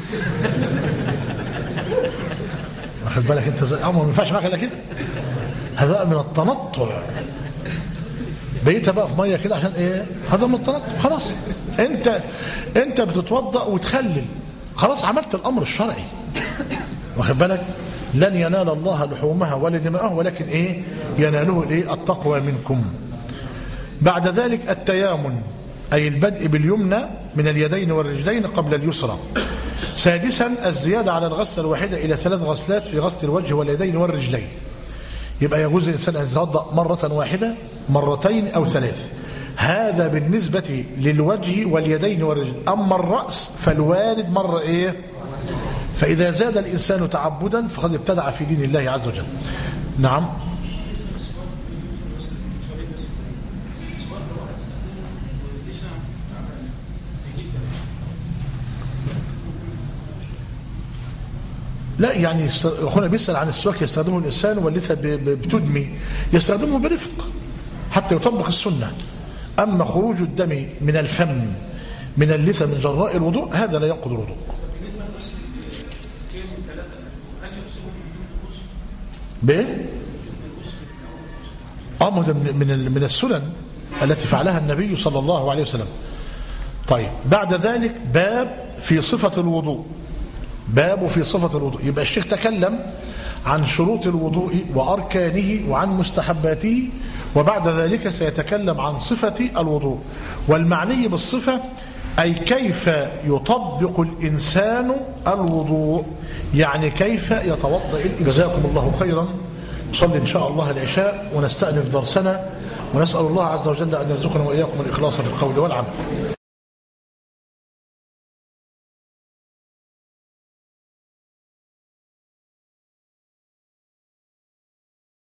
واخد بالك انت زي أمر ما ينفعش معك الا كده، هذا من التنطع. بقيتها بقى في ميه كده عشان ايه؟ هذا من التنطع. خلاص انت انت بتتوضأ وتخلل، خلاص عملت الامر الشرعي. واخد بالك؟ لن ينال الله لحومها ولا دماءها ولكن ايه؟ يناله الايه؟ التقوى منكم. بعد ذلك التيامن اي البدء باليمنى من اليدين والرجلين قبل اليسرى. سادسا الزيادة على الغسلة الواحدة إلى ثلاث غسلات في غسل الوجه واليدين والرجلين. يبقى يجوز الإنسان أن يتوضأ مرة واحدة مرتين أو ثلاث. هذا بالنسبة للوجه واليدين والرجل. أما الرأس فالوارد مرة إيه؟ فإذا زاد الإنسان تعبدا فقد ابتدع في دين الله عز وجل. نعم. لا يعني أخونا بيسأل عن السواك يستخدمه الإنسان واللثة بتدمي، يستخدمه برفق حتى يطبق السنة. أما خروج الدم من الفم من اللثة من جراء الوضوء هذا لا ينقض الوضوء. بإيه؟ آه من من السنن التي فعلها النبي صلى الله عليه وسلم. طيب بعد ذلك باب في صفة الوضوء. باب في صفة الوضوء. يبقى الشيخ تكلم عن شروط الوضوء وأركانه وعن مستحباته، وبعد ذلك سيتكلم عن صفة الوضوء. والمعني بالصفة أي كيف يطبق الإنسان الوضوء، يعني كيف يتوضأ. جزاكم الله خيرا. نصلي إن شاء الله العشاء ونستأنف درسنا، ونسأل الله عز وجل أن يرزقنا وإياكم الإخلاص في القول والعمل.